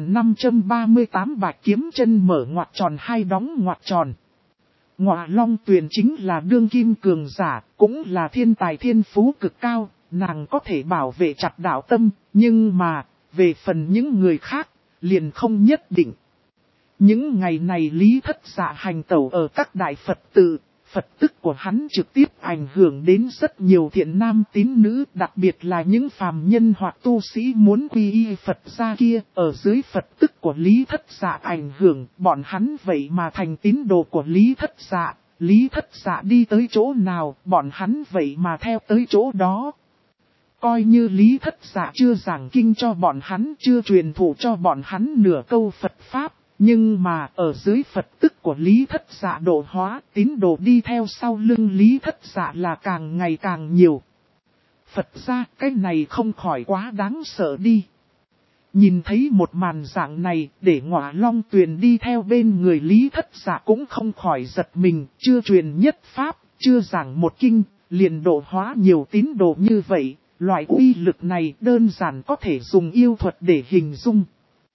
1538 Bạch Kiếm Chân mở ngoặc tròn hai đóng ngoặc tròn. Ngọa Long Tuyền chính là đương kim cường giả, cũng là thiên tài thiên phú cực cao, nàng có thể bảo vệ chặt đạo tâm, nhưng mà, về phần những người khác, liền không nhất định. Những ngày này Lý Thất Dạ hành tẩu ở các đại Phật tự, Phật tức của hắn trực tiếp ảnh hưởng đến rất nhiều thiện nam tín nữ, đặc biệt là những phàm nhân hoặc tu sĩ muốn quy y Phật gia kia. Ở dưới Phật tức của Lý Thất Dạ ảnh hưởng, bọn hắn vậy mà thành tín đồ của Lý Thất Dạ. Lý Thất Dạ đi tới chỗ nào, bọn hắn vậy mà theo tới chỗ đó. Coi như Lý Thất Dạ chưa giảng kinh cho bọn hắn, chưa truyền thụ cho bọn hắn nửa câu Phật Pháp. Nhưng mà ở dưới Phật tức của Lý Thất Dạ độ hóa, tín đồ đi theo sau lưng Lý Thất Dạ là càng ngày càng nhiều. Phật ra cái này không khỏi quá đáng sợ đi. Nhìn thấy một màn dạng này, để Ngọa Long Tuyền đi theo bên người Lý Thất Dạ cũng không khỏi giật mình, chưa truyền nhất Pháp, chưa giảng một kinh, liền độ hóa nhiều tín đồ như vậy. Loại uy lực này đơn giản có thể dùng yêu thuật để hình dung.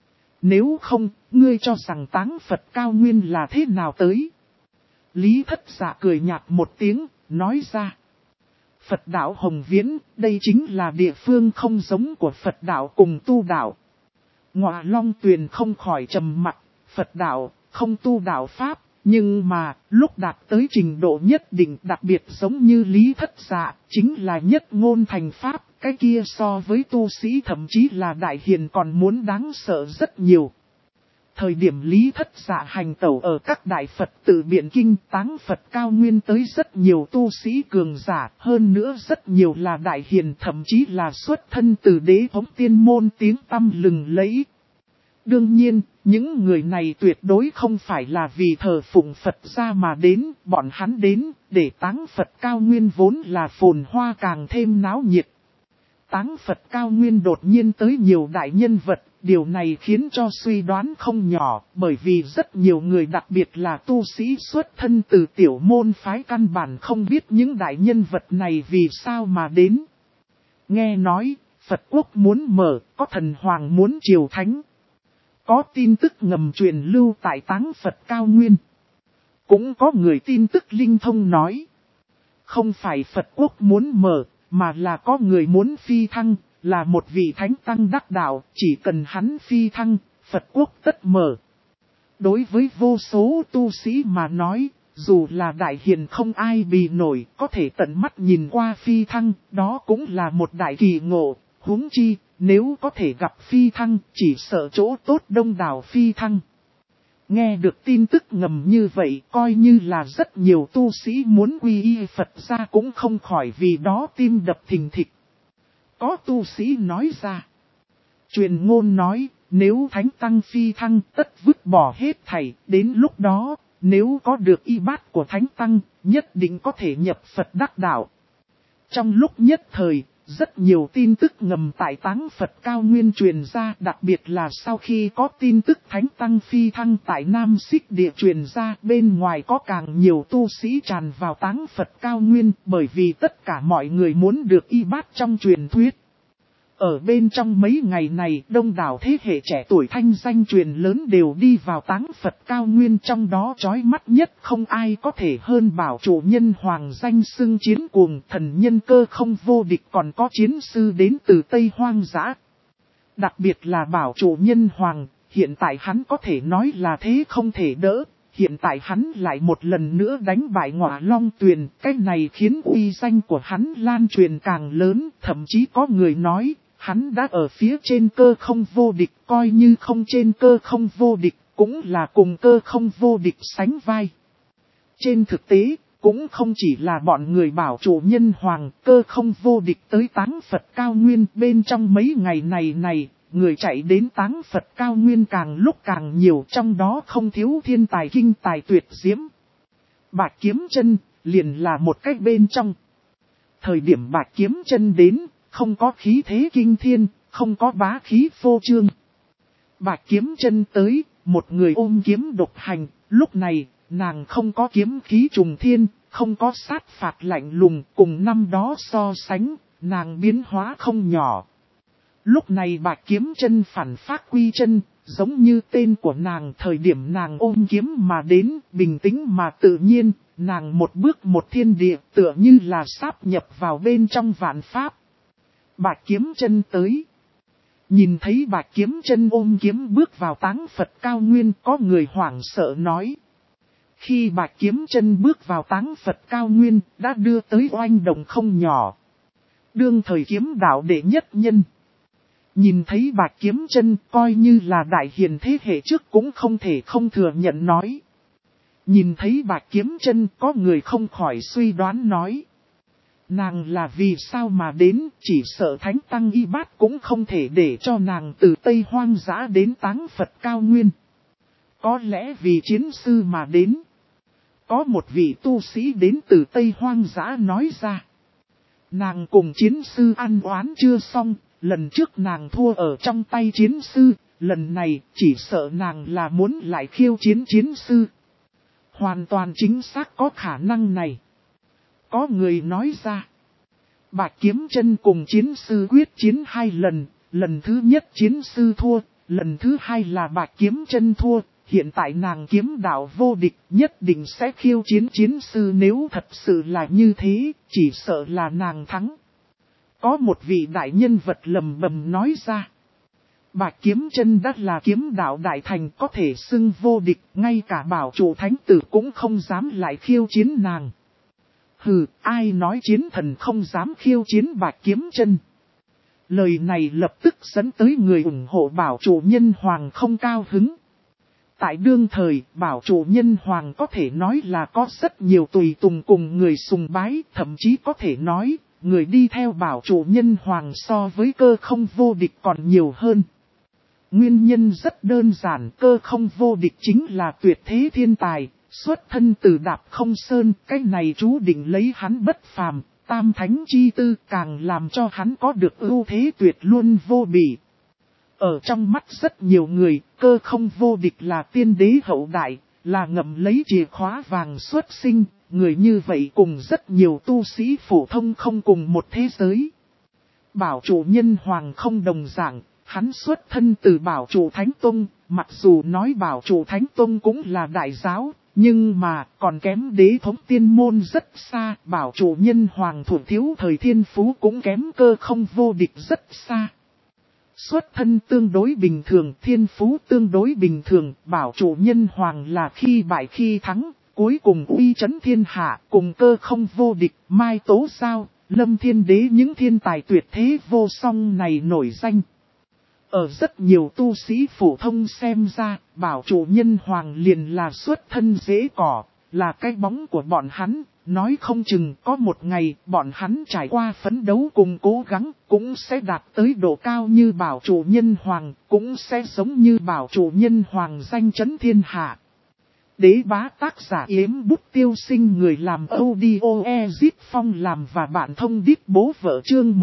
Nếu không, ngươi cho rằng táng Phật cao nguyên là thế nào tới? Lý Thất Dạ cười nhạt một tiếng, nói ra. Phật đạo Hồng Viễn, đây chính là địa phương không giống của Phật đạo cùng tu đạo. Ngọa Long Tuyền không khỏi trầm mặc, Phật đạo, không tu đạo Pháp. Nhưng mà, lúc đạt tới trình độ nhất định đặc biệt giống như Lý Thất Dạ, chính là nhất ngôn thành Pháp, cái kia so với tu sĩ thậm chí là đại hiền còn muốn đáng sợ rất nhiều. Thời điểm Lý Thất Dạ hành tẩu ở các đại Phật tự biện kinh táng Phật cao nguyên tới rất nhiều tu sĩ cường giả, hơn nữa rất nhiều là đại hiền thậm chí là xuất thân từ đế thống tiên môn tiếng tăm lừng lẫy. Đương nhiên, những người này tuyệt đối không phải là vì thờ phụng Phật ra mà đến, bọn hắn đến, để táng Phật cao nguyên vốn là phồn hoa càng thêm náo nhiệt. Táng Phật cao nguyên đột nhiên tới nhiều đại nhân vật, điều này khiến cho suy đoán không nhỏ, bởi vì rất nhiều người đặc biệt là tu sĩ xuất thân từ tiểu môn phái căn bản không biết những đại nhân vật này vì sao mà đến. Nghe nói, Phật quốc muốn mở, có thần hoàng muốn triều thánh. Có tin tức ngầm truyền lưu tại táng Phật cao nguyên. Cũng có người tin tức linh thông nói. Không phải Phật quốc muốn mở, mà là có người muốn phi thăng, là một vị thánh tăng đắc đạo, chỉ cần hắn phi thăng, Phật quốc tất mở. Đối với vô số tu sĩ mà nói, dù là đại hiền không ai bì nổi, có thể tận mắt nhìn qua phi thăng, đó cũng là một đại kỳ ngộ, huống chi. Nếu có thể gặp phi thăng, chỉ sợ chỗ tốt đông đảo phi thăng. Nghe được tin tức ngầm như vậy, coi như là rất nhiều tu sĩ muốn quy y Phật ra cũng không khỏi vì đó tim đập thình thịch. Có tu sĩ nói ra. Truyền ngôn nói, nếu thánh tăng phi thăng tất vứt bỏ hết thảy, đến lúc đó, nếu có được y bát của thánh tăng, nhất định có thể nhập Phật đắc đạo. Trong lúc nhất thời, rất nhiều tin tức ngầm tại táng Phật cao nguyên truyền ra, đặc biệt là sau khi có tin tức thánh tăng phi thăng tại Nam Xích địa truyền ra, bên ngoài có càng nhiều tu sĩ tràn vào táng Phật cao nguyên, bởi vì tất cả mọi người muốn được y bát trong truyền thuyết. Ở bên trong mấy ngày này, đông đảo thế hệ trẻ tuổi thanh danh truyền lớn đều đi vào táng Phật cao nguyên, trong đó chói mắt nhất không ai có thể hơn bảo chủ nhân hoàng danh xưng chiến cuồng, thần nhân cơ không vô địch, còn có chiến sư đến từ Tây Hoang dã. Đặc biệt là bảo chủ nhân hoàng, hiện tại hắn có thể nói là thế không thể đỡ. Hiện tại hắn lại một lần nữa đánh bại Ngọa Long Tuyền, cái này khiến uy danh của hắn lan truyền càng lớn, thậm chí có người nói. Hắn đã ở phía trên cơ không vô địch, coi như không trên cơ không vô địch, cũng là cùng cơ không vô địch sánh vai. Trên thực tế, cũng không chỉ là bọn người bảo chủ nhân hoàng, cơ không vô địch tới táng Phật cao nguyên. Bên trong mấy ngày này, người chạy đến táng Phật cao nguyên càng lúc càng nhiều, trong đó không thiếu thiên tài kinh tài tuyệt diễm. Bạch Kiếm Chân liền là một cách bên trong. Thời điểm Bạch Kiếm Chân đến, không có khí thế kinh thiên, không có bá khí phô trương. Bạch Kiếm Chân tới, một người ôm kiếm độc hành, lúc này, nàng không có kiếm khí trùng thiên, không có sát phạt lạnh lùng, cùng năm đó so sánh, nàng biến hóa không nhỏ. Lúc này Bạch Kiếm Chân phản phát quy chân, giống như tên của nàng, thời điểm nàng ôm kiếm mà đến, bình tĩnh mà tự nhiên, nàng một bước một thiên địa, tựa như là sáp nhập vào bên trong vạn pháp. Bạch Kiếm Chân tới. Nhìn thấy Bạch Kiếm Chân ôm kiếm bước vào táng Phật cao nguyên, có người hoảng sợ nói. Khi Bạch Kiếm Chân bước vào Táng Phật cao nguyên, đã đưa tới oanh động không nhỏ. Đương thời kiếm đạo đệ nhất nhân. Nhìn thấy Bạch Kiếm Chân coi như là đại hiền thế hệ trước cũng không thể không thừa nhận nói. Nhìn thấy Bạch Kiếm Chân có người không khỏi suy đoán nói. Nàng là vì sao mà đến, chỉ sợ Thánh Tăng Y Bát cũng không thể để cho nàng từ Tây Hoang Dã đến Táng Phật cao nguyên. Có lẽ vì chiến sư mà đến. Có một vị tu sĩ đến từ Tây Hoang Dã nói ra. Nàng cùng chiến sư ăn oán chưa xong, lần trước nàng thua ở trong tay chiến sư, lần này chỉ sợ nàng là muốn lại khiêu chiến chiến sư. Hoàn toàn chính xác có khả năng này. Có người nói ra. Bạch Kiếm Chân cùng chiến sư quyết chiến 2 lần, lần thứ nhất chiến sư thua, lần thứ 2 là Bạch Kiếm Chân thua. Hiện tại nàng kiếm đạo vô địch nhất định sẽ khiêu chiến chiến sư, nếu thật sự là như thế, chỉ sợ là nàng thắng. Có một vị đại nhân vật lầm bầm nói ra. Bạch Kiếm Chân đã là kiếm đạo đại thành có thể xưng vô địch, ngay cả bảo chủ thánh tử cũng không dám lại khiêu chiến nàng. Hừ, ai nói chiến thần không dám khiêu chiến Bạch Kiếm Chân. Lời này lập tức dẫn tới người ủng hộ bảo chủ Nhân Hoàng không cao hứng. Tại đương thời, bảo chủ Nhân Hoàng có thể nói là có rất nhiều tùy tùng cùng người sùng bái, thậm chí có thể nói, người đi theo bảo chủ Nhân Hoàng so với Cơ Không vô địch còn nhiều hơn. Nguyên nhân rất đơn giản, Cơ Không vô địch chính là tuyệt thế thiên tài, xuất thân từ Đạp Không Sơn, cái này chú định lấy hắn bất phàm, tam thánh chi tư càng làm cho hắn có được ưu thế tuyệt luôn vô bỉ. Ở trong mắt rất nhiều người, Cơ Không vô địch là tiên đế hậu đại, là ngậm lấy chìa khóa vàng xuất sinh, người như vậy cùng rất nhiều tu sĩ phổ thông không cùng một thế giới. Bảo chủ Nhân Hoàng không đồng dạng, hắn xuất thân từ Bảo chủ Thánh Tông, mặc dù nói Bảo chủ Thánh Tông cũng là đại giáo, nhưng mà còn kém đế thống tiên môn rất xa, Bảo chủ Nhân Hoàng thủ thiếu thời thiên phú cũng kém Cơ Không vô địch rất xa. Xuất thân tương đối bình thường, thiên phú tương đối bình thường, bảo chủ Nhân Hoàng là khi bại khi thắng, cuối cùng uy chấn thiên hạ, cùng Cơ Không vô địch, Mai Tố Giao, Lâm Thiên Đế những thiên tài tuyệt thế vô song này nổi danh. Ở rất nhiều tu sĩ phổ thông xem ra, bảo chủ Nhân Hoàng liền là xuất thân dễ cỏ, là cái bóng của bọn hắn. Nói không chừng có một ngày bọn hắn trải qua phấn đấu cùng cố gắng cũng sẽ đạt tới độ cao như bảo chủ Nhân Hoàng, cũng sẽ giống như bảo chủ Nhân Hoàng danh chấn thiên hạ. Đế bá tác giả Yếm Bút Tiêu Sinh, người làm audio Ezit Phong làm và bạn thông điệp bố vợ chương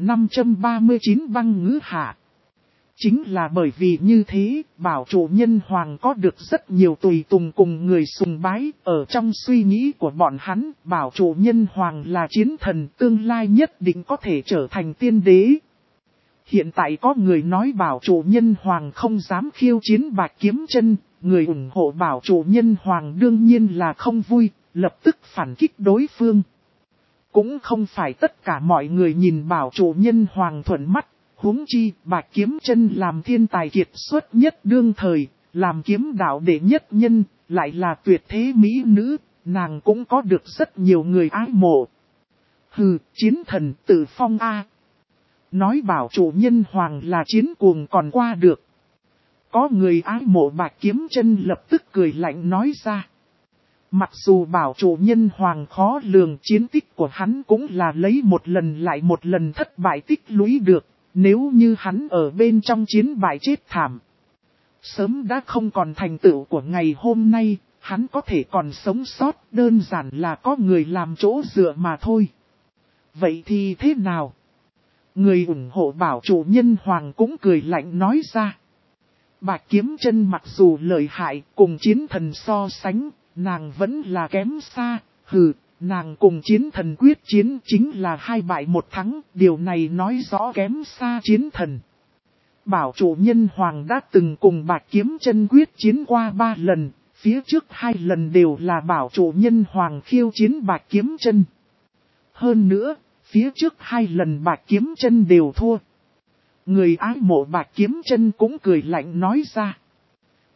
1539 băng ngữ hạ. Chính là bởi vì như thế, bảo chủ Nhân Hoàng có được rất nhiều tùy tùng cùng người sùng bái, ở trong suy nghĩ của bọn hắn, bảo chủ Nhân Hoàng là chiến thần, tương lai nhất định có thể trở thành tiên đế. Hiện tại có người nói bảo chủ Nhân Hoàng không dám khiêu chiến Bạch Kiếm Chân, người ủng hộ bảo chủ Nhân Hoàng đương nhiên là không vui, lập tức phản kích đối phương. Cũng không phải tất cả mọi người nhìn bảo chủ Nhân Hoàng thuận mắt. Huống chi, Bạch Kiếm Chân làm thiên tài kiệt xuất nhất đương thời, làm kiếm đạo đệ nhất nhân, lại là tuyệt thế mỹ nữ, nàng cũng có được rất nhiều người ái mộ. Hừ, chiến thần tự phong A. Nói bảo chủ Nhân Hoàng là chiến cuồng còn qua được. Có người ái mộ Bạch Kiếm Chân lập tức cười lạnh nói ra. Mặc dù bảo chủ Nhân Hoàng khó lường, chiến tích của hắn cũng là lấy một lần lại một lần thất bại tích lũy được. Nếu như hắn ở bên trong chiến bại chết thảm, sớm đã không còn thành tựu của ngày hôm nay, hắn có thể còn sống sót, đơn giản là có người làm chỗ dựa mà thôi. Vậy thì thế nào? Người ủng hộ bảo chủ Nhân Hoàng cũng cười lạnh nói ra. Bạch Kiếm Chân mặc dù lợi hại, cùng chiến thần so sánh, nàng vẫn là kém xa, hừ. Nàng cùng chiến thần quyết chiến chính là 2 bại 1 thắng, điều này nói rõ kém xa chiến thần. Bảo chủ Nhân Hoàng đã từng cùng Bạch Kiếm Chân quyết chiến qua 3 lần, phía trước 2 lần đều là bảo chủ Nhân Hoàng khiêu chiến Bạch Kiếm Chân. Hơn nữa, phía trước 2 lần Bạch Kiếm Chân đều thua. Người ái mộ Bạch Kiếm Chân cũng cười lạnh nói ra.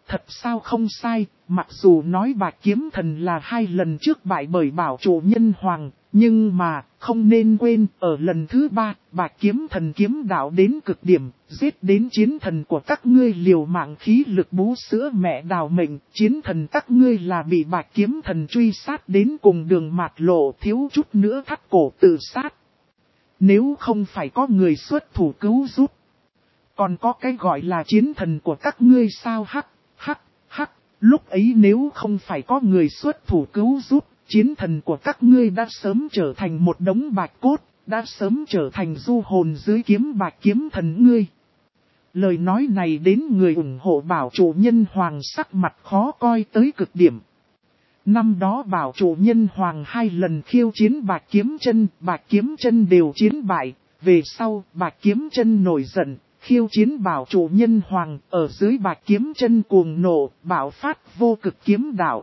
Thật sao không sai, mặc dù nói Bạch Kiếm Thần là 2 lần trước bại bởi bảo chủ nhân hoàng, nhưng mà, không nên quên, ở lần thứ 3, Bạch Kiếm Thần kiếm đạo đến cực điểm, giết đến chiến thần của các ngươi liều mạng khí lực bú sữa mẹ đào mệnh, chiến thần các ngươi là bị Bạch Kiếm Thần truy sát đến cùng đường mạt lộ, thiếu chút nữa thắt cổ tự sát. Nếu không phải có người xuất thủ cứu giúp, còn có cái gọi là chiến thần của các ngươi sao? Hắc, lúc ấy nếu không phải có người xuất thủ cứu giúp, chiến thần của các ngươi đã sớm trở thành một đống bạch cốt, đã sớm trở thành du hồn dưới kiếm Bạch Kiếm Thần ngươi. Lời nói này đến người ủng hộ bảo chủ nhân hoàng sắc mặt khó coi tới cực điểm. Năm đó bảo chủ nhân hoàng 2 lần khiêu chiến Bạch Kiếm Chân đều chiến bại, về sau Bạch Kiếm Chân nổi giận. Khiêu chiến bảo chủ nhân hoàng ở dưới Bạch Kiếm Chân cuồng nộ, bạo phát vô cực kiếm đạo.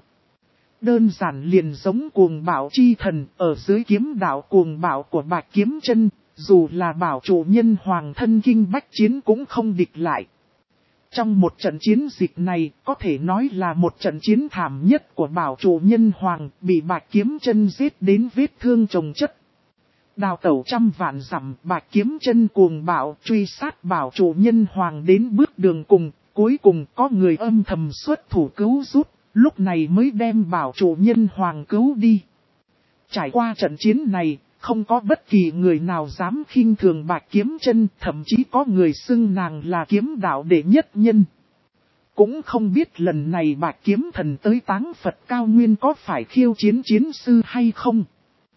Đơn giản liền giống cuồng bạo chi thần ở dưới kiếm đạo cuồng bạo của Bạch Kiếm Chân, dù là bảo chủ nhân hoàng thân kinh bách chiến cũng không địch lại. Trong một trận chiến dịch này có thể nói là một trận chiến thảm nhất của bảo chủ nhân hoàng, bị Bạch Kiếm Chân giết đến vết thương chồng chất. Đào tẩu trăm vạn dặm, Bạch Kiếm Chân cuồng bạo truy sát bảo chủ nhân hoàng đến bước đường cùng, cuối cùng có người âm thầm xuất thủ cứu giúp, lúc này mới đem bảo chủ nhân hoàng cứu đi. Trải qua trận chiến này, không có bất kỳ người nào dám khinh thường Bạch Kiếm Chân, thậm chí có người xưng nàng là kiếm đạo đệ nhất nhân. Cũng không biết lần này Bạch Kiếm Thần tới Táng Phật Cao Nguyên có phải khiêu chiến chiến sư hay không?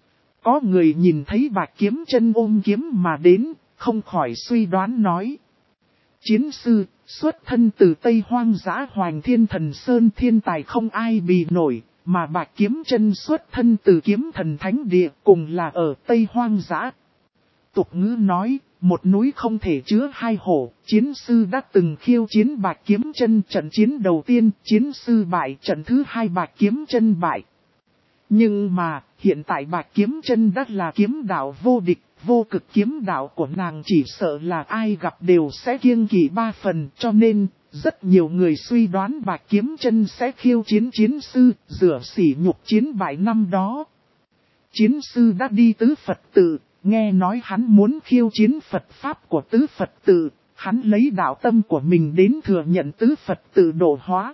Có người nhìn thấy Bạch Kiếm Chân ôm kiếm mà đến, không khỏi suy đoán nói. Chiến sư, xuất thân từ Tây Hoang Dã Hoành Thiên Thần Sơn, thiên tài không ai bì nổi, mà Bạch Kiếm Chân xuất thân từ Kiếm Thần Thánh Địa, cùng là ở Tây Hoang Dã. Tục ngữ nói, một núi không thể chứa 2 hổ, chiến sư đã từng khiêu chiến Bạch Kiếm Chân, trận chiến đầu tiên, chiến sư bại, trận thứ 2 Bạch Kiếm Chân bại. Nhưng mà, hiện tại Bạch Kiếm Chân đã là kiếm đạo vô địch, vô cực kiếm đạo của nàng chỉ sợ là ai gặp đều sẽ kiêng kỵ 3 phần, cho nên, rất nhiều người suy đoán Bạch Kiếm Chân sẽ khiêu chiến chiến sư, rửa sỉ nhục chiến bại năm đó. Chiến sư đã đi Tứ Phật Tự, nghe nói hắn muốn khiêu chiến Phật Pháp của Tứ Phật Tự, hắn lấy đạo tâm của mình đến thừa nhận Tứ Phật Tự độ hóa.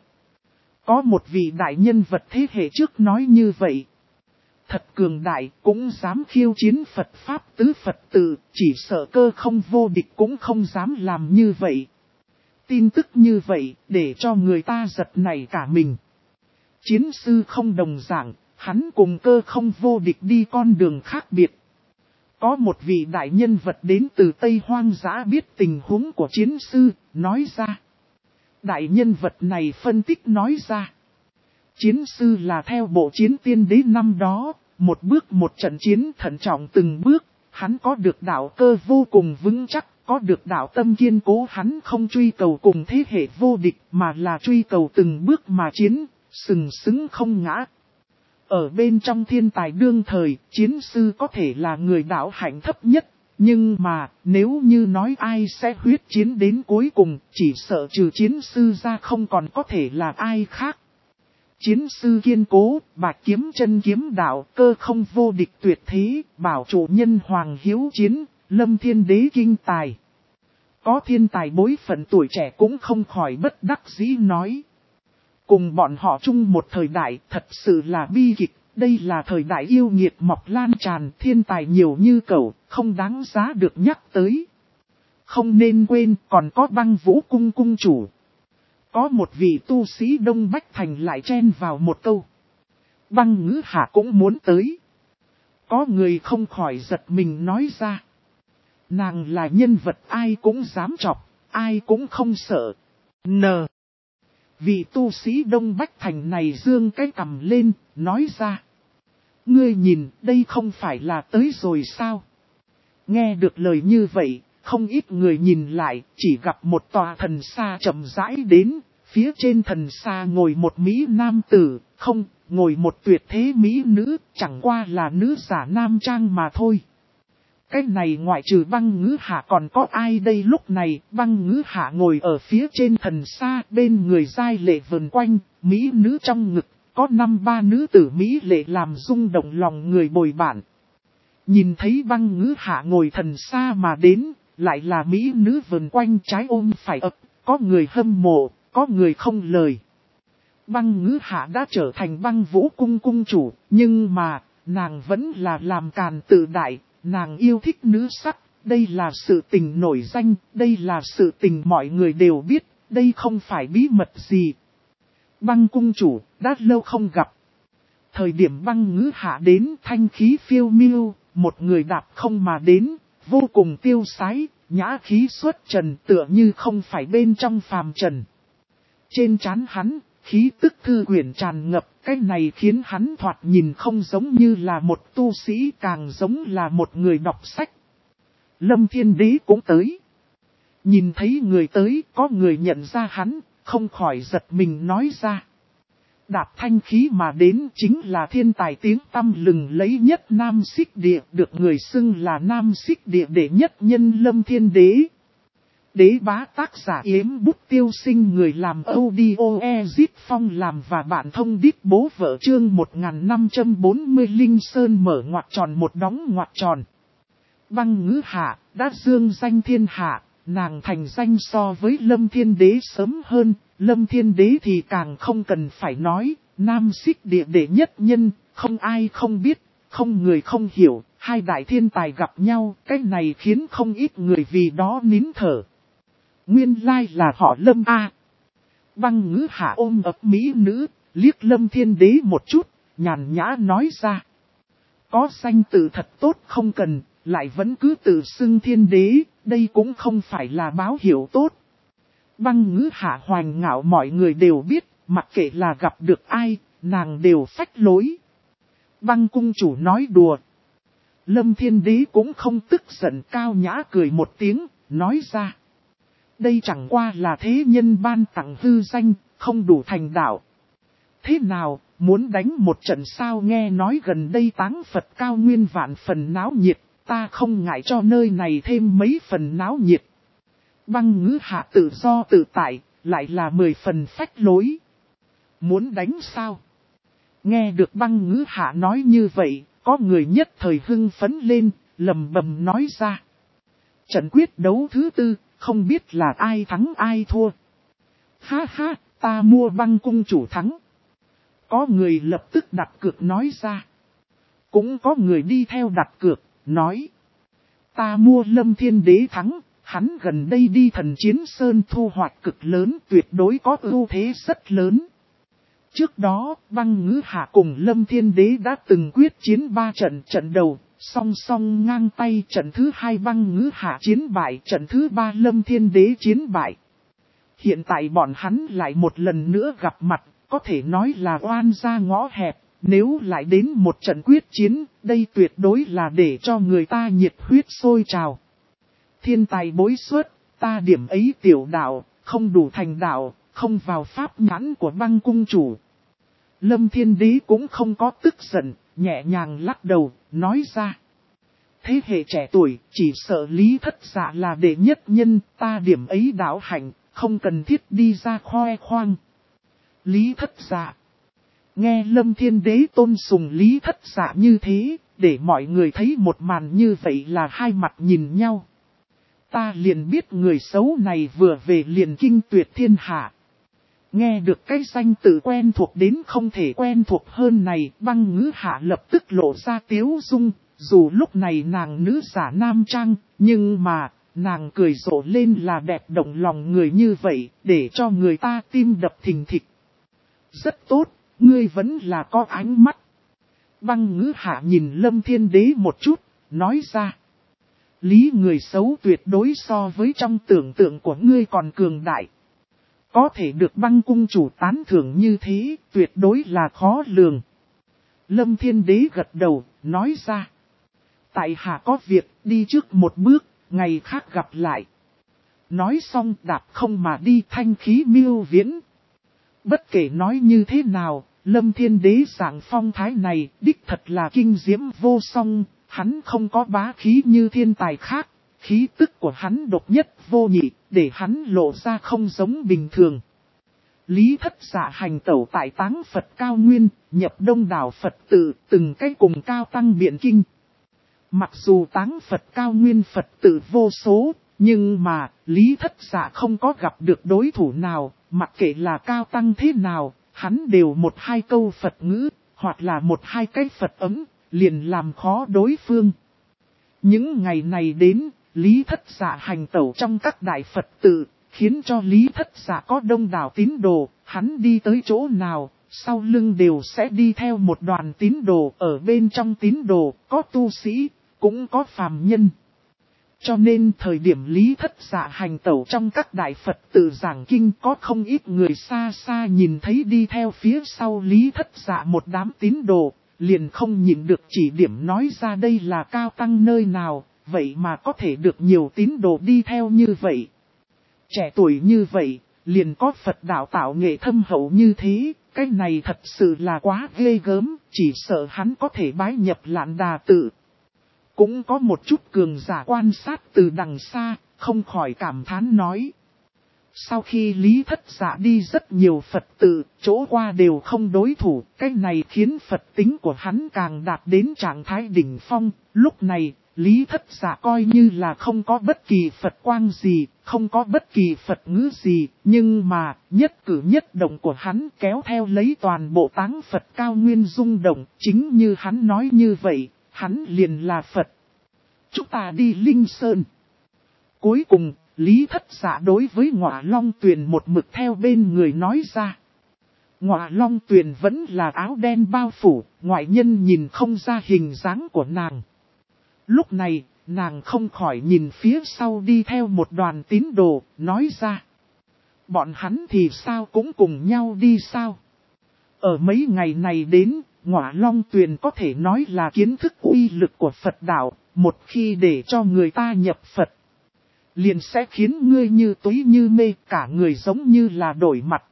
Có một vị đại nhân vật thế hệ trước nói như vậy. Thật cường đại, cũng dám khiêu chiến Phật Pháp Tứ Phật Tự, chỉ sợ Cơ Không vô địch cũng không dám làm như vậy. Tin tức như vậy, để cho người ta giật nảy cả mình. Chiến sư không đồng dạng, hắn cùng Cơ Không vô địch đi con đường khác biệt. Có một vị đại nhân vật đến từ Tây Hoang Dã biết tình huống của chiến sư, nói ra. Đại nhân vật này phân tích nói ra. Chiến sư là theo bộ chiến tiên đế năm đó, một bước một trận chiến thận trọng từng bước, hắn có được đạo cơ vô cùng vững chắc, có được đạo tâm kiên cố, hắn không truy cầu cùng thế hệ vô địch mà là truy cầu từng bước mà chiến, sừng sững không ngã. Ở bên trong thiên tài đương thời, chiến sư có thể là người đạo hạnh thấp nhất. Nhưng mà, nếu như nói ai sẽ huyết chiến đến cuối cùng, chỉ sợ trừ chiến sư ra không còn có thể là ai khác. Chiến sư kiên cố, Bạch Kiếm Chân kiếm đạo, Cơ Không vô địch tuyệt thế, bảo chủ nhân hoàng hiếu chiến, lâm thiên đế kinh tài. Có thiên tài bối phận tuổi trẻ cũng không khỏi bất đắc dĩ nói. Cùng bọn họ chung một thời đại, thật sự là bi kịch. Đây là thời đại yêu nghiệt mọc lan tràn, thiên tài nhiều như cẩu, không đáng giá được nhắc tới. Không nên quên, còn có Băng Vũ cung cung chủ. Có một vị tu sĩ Đông Bách Thành lại chen vào một câu. Băng Ngữ Hạ cũng muốn tới. Có người không khỏi giật mình nói ra. Nàng là nhân vật ai cũng dám chọc, ai cũng không sợ. Vị tu sĩ Đông Bách Thành này dương cái cằm lên, nói ra. Ngươi nhìn, đây không phải là tới rồi sao? Nghe được lời như vậy, không ít người nhìn lại, chỉ gặp một tòa thần xa chậm rãi đến, phía trên thần xa ngồi một mỹ nam tử, không, ngồi một tuyệt thế mỹ nữ, chẳng qua là nữ giả nam trang mà thôi. cái này ngoại trừ Băng Ngữ Hạ còn có ai đây? Lúc này Băng Ngữ Hạ ngồi ở phía trên thần xa, bên người giai lệ vần quanh, mỹ nữ trong ngực, có 5-3 nữ tử mỹ lệ làm rung động lòng người bồi bản. Nhìn thấy Băng Ngữ Hạ ngồi thần xa mà đến, lại là mỹ nữ vần quanh trái ôm phải ấp, có người hâm mộ, có người không lời. Băng Ngữ Hạ đã trở thành Băng Vũ cung cung chủ, nhưng mà, nàng vẫn là làm càn tự đại, nàng yêu thích nữ sắc, đây là sự tình nổi danh, đây là sự tình mọi người đều biết, đây không phải bí mật gì. Băng cung chủ, đã lâu không gặp. Thời điểm Băng Ngữ Hạ đến, thanh khí phiêu miêu, một người đạp không mà đến, vô cùng tiêu sái, nhã khí xuất trần, tựa như không phải bên trong phàm trần. Trên trán hắn, khí tức thư quyển tràn ngập, cái này khiến hắn thoạt nhìn không giống như là một tu sĩ, càng giống là một người đọc sách. Lâm Thiên Đế cũng tới. Nhìn thấy người tới, có người nhận ra hắn, không khỏi giật mình nói ra. Đạp thanh khí mà đến chính là thiên tài tiếng tăm lừng lấy nhất Nam Xích Địa, được người xưng là Nam Xích Địa đệ nhất nhân Lâm Thiên Đế. Đế bá tác giả Yếm Bút Tiêu Sinh, người làm audio Ezit Phong làm và bạn thông đít bố vợ chương 1540 Linh Sơn mở ngoặc tròn một đóng ngoặc tròn. Băng Ngữ Hạ đã dương danh thiên hạ, nàng thành danh so với Lâm Thiên Đế sớm hơn, Lâm Thiên Đế thì càng không cần phải nói, Nam Xích Địa đệ nhất nhân, không ai không biết, không người không hiểu, hai đại thiên tài gặp nhau, cái này khiến không ít người vì đó nín thở. Nguyên lai là họ Lâm A. Băng Ngữ Hạ ôm ấp mỹ nữ, liếc Lâm Thiên Đế một chút, nhàn nhã nói ra. Có danh tự thật tốt không cần, lại vẫn cứ tự xưng Thiên Đế, đây cũng không phải là báo hiệu tốt. Băng Ngữ Hạ hoành ngạo mọi người đều biết, mặc kệ là gặp được ai, nàng đều phách lối. Băng cung chủ nói đùa. Lâm Thiên Đế cũng không tức giận, cao nhã cười một tiếng, nói ra. Đây chẳng qua là thế nhân ban tặng hư danh, không đủ thành đạo. Thế nào, muốn đánh một trận sao? Nghe nói gần đây táng Phật cao nguyên vạn phần náo nhiệt, ta không ngại cho nơi này thêm mấy phần náo nhiệt. Băng Ngữ Hạ tự do tự tại, lại là 10 phần phách lối. Muốn đánh sao? Nghe được Băng Ngữ Hạ nói như vậy, có người nhất thời hưng phấn lên, lầm bầm nói ra. Trận quyết đấu thứ 4, không biết là ai thắng ai thua. Ha ha, ta mua Băng cung chủ thắng. Có người lập tức đặt cược nói ra. Cũng có người đi theo đặt cược, nói. Ta mua Lâm Thiên Đế thắng, hắn gần đây đi Thần Chiến Sơn thu hoạch cực lớn, tuyệt đối có ưu thế rất lớn. Trước đó, Băng Ngữ Hạ cùng Lâm Thiên Đế đã từng quyết chiến 3 trận, trận đầu, song song ngang tay, trận thứ 2 Băng Ngữ Hạ chiến bại, trận thứ 3 Lâm Thiên Đế chiến bại. Hiện tại bọn hắn lại một lần nữa gặp mặt, có thể nói là oan ra ngõ hẹp, nếu lại đến một trận quyết chiến, đây tuyệt đối là để cho người ta nhiệt huyết sôi trào. Thiên tài bối xuất, ta điểm ấy tiểu đạo, không đủ thành đạo, không vào pháp nhãn của Băng cung chủ. Lâm Thiên Đế cũng không có tức giận, nhẹ nhàng lắc đầu, nói ra. Thế hệ trẻ tuổi, chỉ sợ Lý Thất Dạ là đệ nhất nhân, ta điểm ấy đạo hạnh, không cần thiết đi ra khoe khoang. Lý Thất Dạ. Nghe Lâm Thiên Đế tôn sùng Lý Thất Dạ như thế, để mọi người thấy một màn như vậy là hai mặt nhìn nhau. Ta liền biết người xấu này vừa về liền kinh tuyệt thiên hạ. Nghe được cái danh tự quen thuộc đến không thể quen thuộc hơn này, Băng Ngữ Hạ lập tức lộ ra tiếu dung, dù lúc này nàng nữ giả nam trang, nhưng mà, nàng cười rộ lên là đẹp động lòng người như vậy, để cho người ta tim đập thình thịch. Rất tốt, ngươi vẫn là có ánh mắt. Băng Ngữ Hạ nhìn Lâm Thiên Đế một chút, nói ra. Lý người xấu tuyệt đối so với trong tưởng tượng của ngươi còn cường đại. Có thể được Băng cung chủ tán thưởng như thế, tuyệt đối là khó lường. Lâm Thiên Đế gật đầu, nói ra. Tại hạ có việc, đi trước một bước, ngày khác gặp lại. Nói xong đạp không mà đi, thanh khí miêu viễn. Bất kể nói như thế nào, Lâm Thiên Đế dạng phong thái này, đích thật là kinh diễm vô song, hắn không có bá khí như thiên tài khác, khí tức của hắn độc nhất vô nhị, để hắn lộ ra không giống bình thường. Lý Thất Dạ hành tẩu tại Táng Phật cao nguyên, nhập đông đảo Phật tử, từng cái cùng cao tăng biện kinh. Mặc dù Táng Phật cao nguyên Phật tử vô số, nhưng mà Lý Thất Dạ không có gặp được đối thủ nào, mặc kệ là cao tăng thế nào, hắn đều một hai câu Phật ngữ, hoặc là một hai cái Phật ấm, liền làm khó đối phương. Những ngày này đến, Lý Thất Dạ hành tẩu trong các đại Phật tử, khiến cho Lý Thất Dạ có đông đảo tín đồ, hắn đi tới chỗ nào, sau lưng đều sẽ đi theo một đoàn tín đồ, ở bên trong tín đồ, có tu sĩ, cũng có phàm nhân. Cho nên thời điểm Lý Thất Dạ hành tẩu trong các đại Phật tử giảng kinh có không ít người xa xa nhìn thấy đi theo phía sau Lý Thất Dạ một đám tín đồ, liền không nhịn được chỉ điểm nói ra đây là cao tăng nơi nào, vậy mà có thể được nhiều tín đồ đi theo như vậy. Trẻ tuổi như vậy, liền có Phật đạo tạo nghệ thâm hậu như thế, cái này thật sự là quá ghê gớm, chỉ sợ hắn có thể bái nhập Lạn Đà tự. Cũng có một chút cường giả quan sát từ đằng xa, không khỏi cảm thán nói. Sau khi Lý Thất Dạ đi rất nhiều Phật tử, chỗ qua đều không đối thủ, cái này khiến Phật tính của hắn càng đạt đến trạng thái đỉnh phong. Lúc này, Lý Thất Dạ coi như là không có bất kỳ Phật quang gì, không có bất kỳ Phật ngữ gì, nhưng mà, nhất cử nhất động của hắn kéo theo lấy toàn bộ Táng Phật cao nguyên rung động, chính như hắn nói như vậy, hắn liền là Phật. Chúng ta đi Linh Sơn. Cuối cùng, Lý Thất Dạ đối với Ngọa Long Tuyền một mực theo bên người nói ra. Ngọa Long Tuyền vẫn là áo đen bao phủ, ngoại nhân nhìn không ra hình dáng của nàng. Lúc này, nàng không khỏi nhìn phía sau đi theo một đoàn tín đồ, nói ra. Bọn hắn thì sao cũng cùng nhau đi sao? Ở mấy ngày này đến, Ngọa Long Tuyền có thể nói là kiến thức uy lực của Phật đạo, một khi để cho người ta nhập Phật, liền sẽ khiến ngươi như túy như mê, cả người giống như là đổi mặt.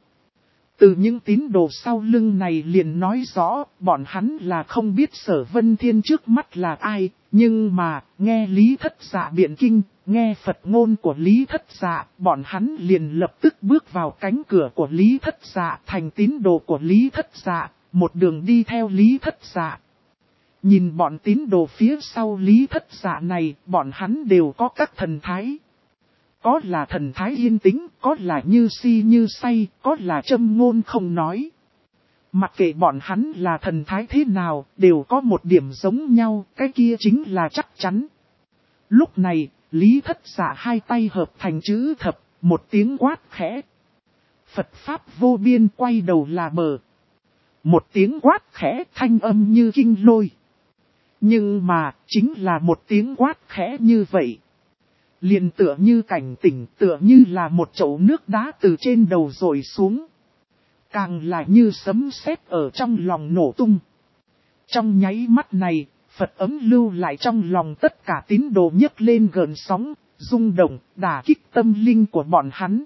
Từ những tín đồ sau lưng này liền nói rõ, bọn hắn là không biết Sở Vân Thiên trước mắt là ai, nhưng mà, nghe Lý Thất Dạ biện kinh, nghe Phật ngôn của Lý Thất Dạ, bọn hắn liền lập tức bước vào cánh cửa của Lý Thất Dạ, thành tín đồ của Lý Thất Dạ, một đường đi theo Lý Thất Dạ. Nhìn bọn tín đồ phía sau Lý Thất Dạ này, bọn hắn đều có các thần thái. Có là thần thái yên tĩnh, có là như si như say, có là châm ngôn không nói. Mặc kệ bọn hắn là thần thái thế nào, đều có một điểm giống nhau, cái kia chính là chắc chắn. Lúc này, Lý Thất Dạ hai tay hợp thành chữ thập, một tiếng quát khẽ. Phật Pháp vô biên quay đầu là bờ. Một tiếng quát khẽ thanh âm như kinh lôi. Nhưng mà, chính là một tiếng quát khẽ như vậy. Liền tựa như cảnh tỉnh, tựa như là một chậu nước đá từ trên đầu rồi xuống. Càng là như sấm sét ở trong lòng nổ tung. Trong nháy mắt này, Phật ấm lưu lại trong lòng tất cả tín đồ nhấc lên gợn sóng, rung động, đả kích tâm linh của bọn hắn.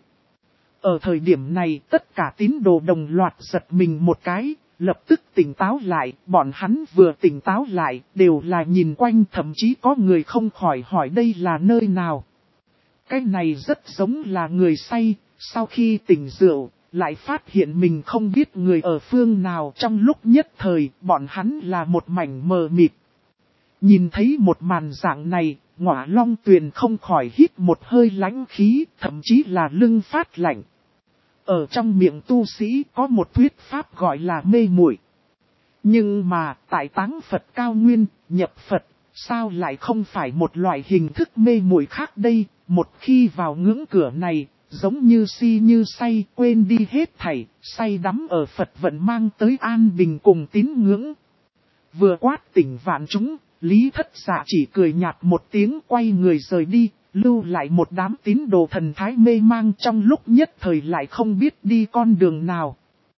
Ở thời điểm này, tất cả tín đồ đồng loạt giật mình một cái, lập tức tỉnh táo lại, bọn hắn vừa tỉnh táo lại, đều là nhìn quanh, thậm chí có người không khỏi hỏi đây là nơi nào. Cái này rất giống là người say, sau khi tỉnh rượu, lại phát hiện mình không biết người ở phương nào, trong lúc nhất thời, bọn hắn là một mảnh mờ mịt. Nhìn thấy một màn dạng này, Ngọa Long Tuyền không khỏi hít một hơi lãnh khí, thậm chí là lưng phát lạnh. Ở trong miệng tu sĩ có một thuyết pháp gọi là mê muội. Nhưng mà, tại Táng Phật cao nguyên, nhập Phật, sao lại không phải một loại hình thức mê muội khác đây? Một khi vào ngưỡng cửa này, giống như si như say, quên đi hết thảy, say đắm ở Phật vận mang tới an bình cùng tín ngưỡng. Vừa quát tỉnh vạn chúng, Lý Thất Dạ chỉ cười nhạt một tiếng quay người rời đi, lưu lại một đám tín đồ thần thái mê mang trong lúc nhất thời lại không biết đi con đường nào.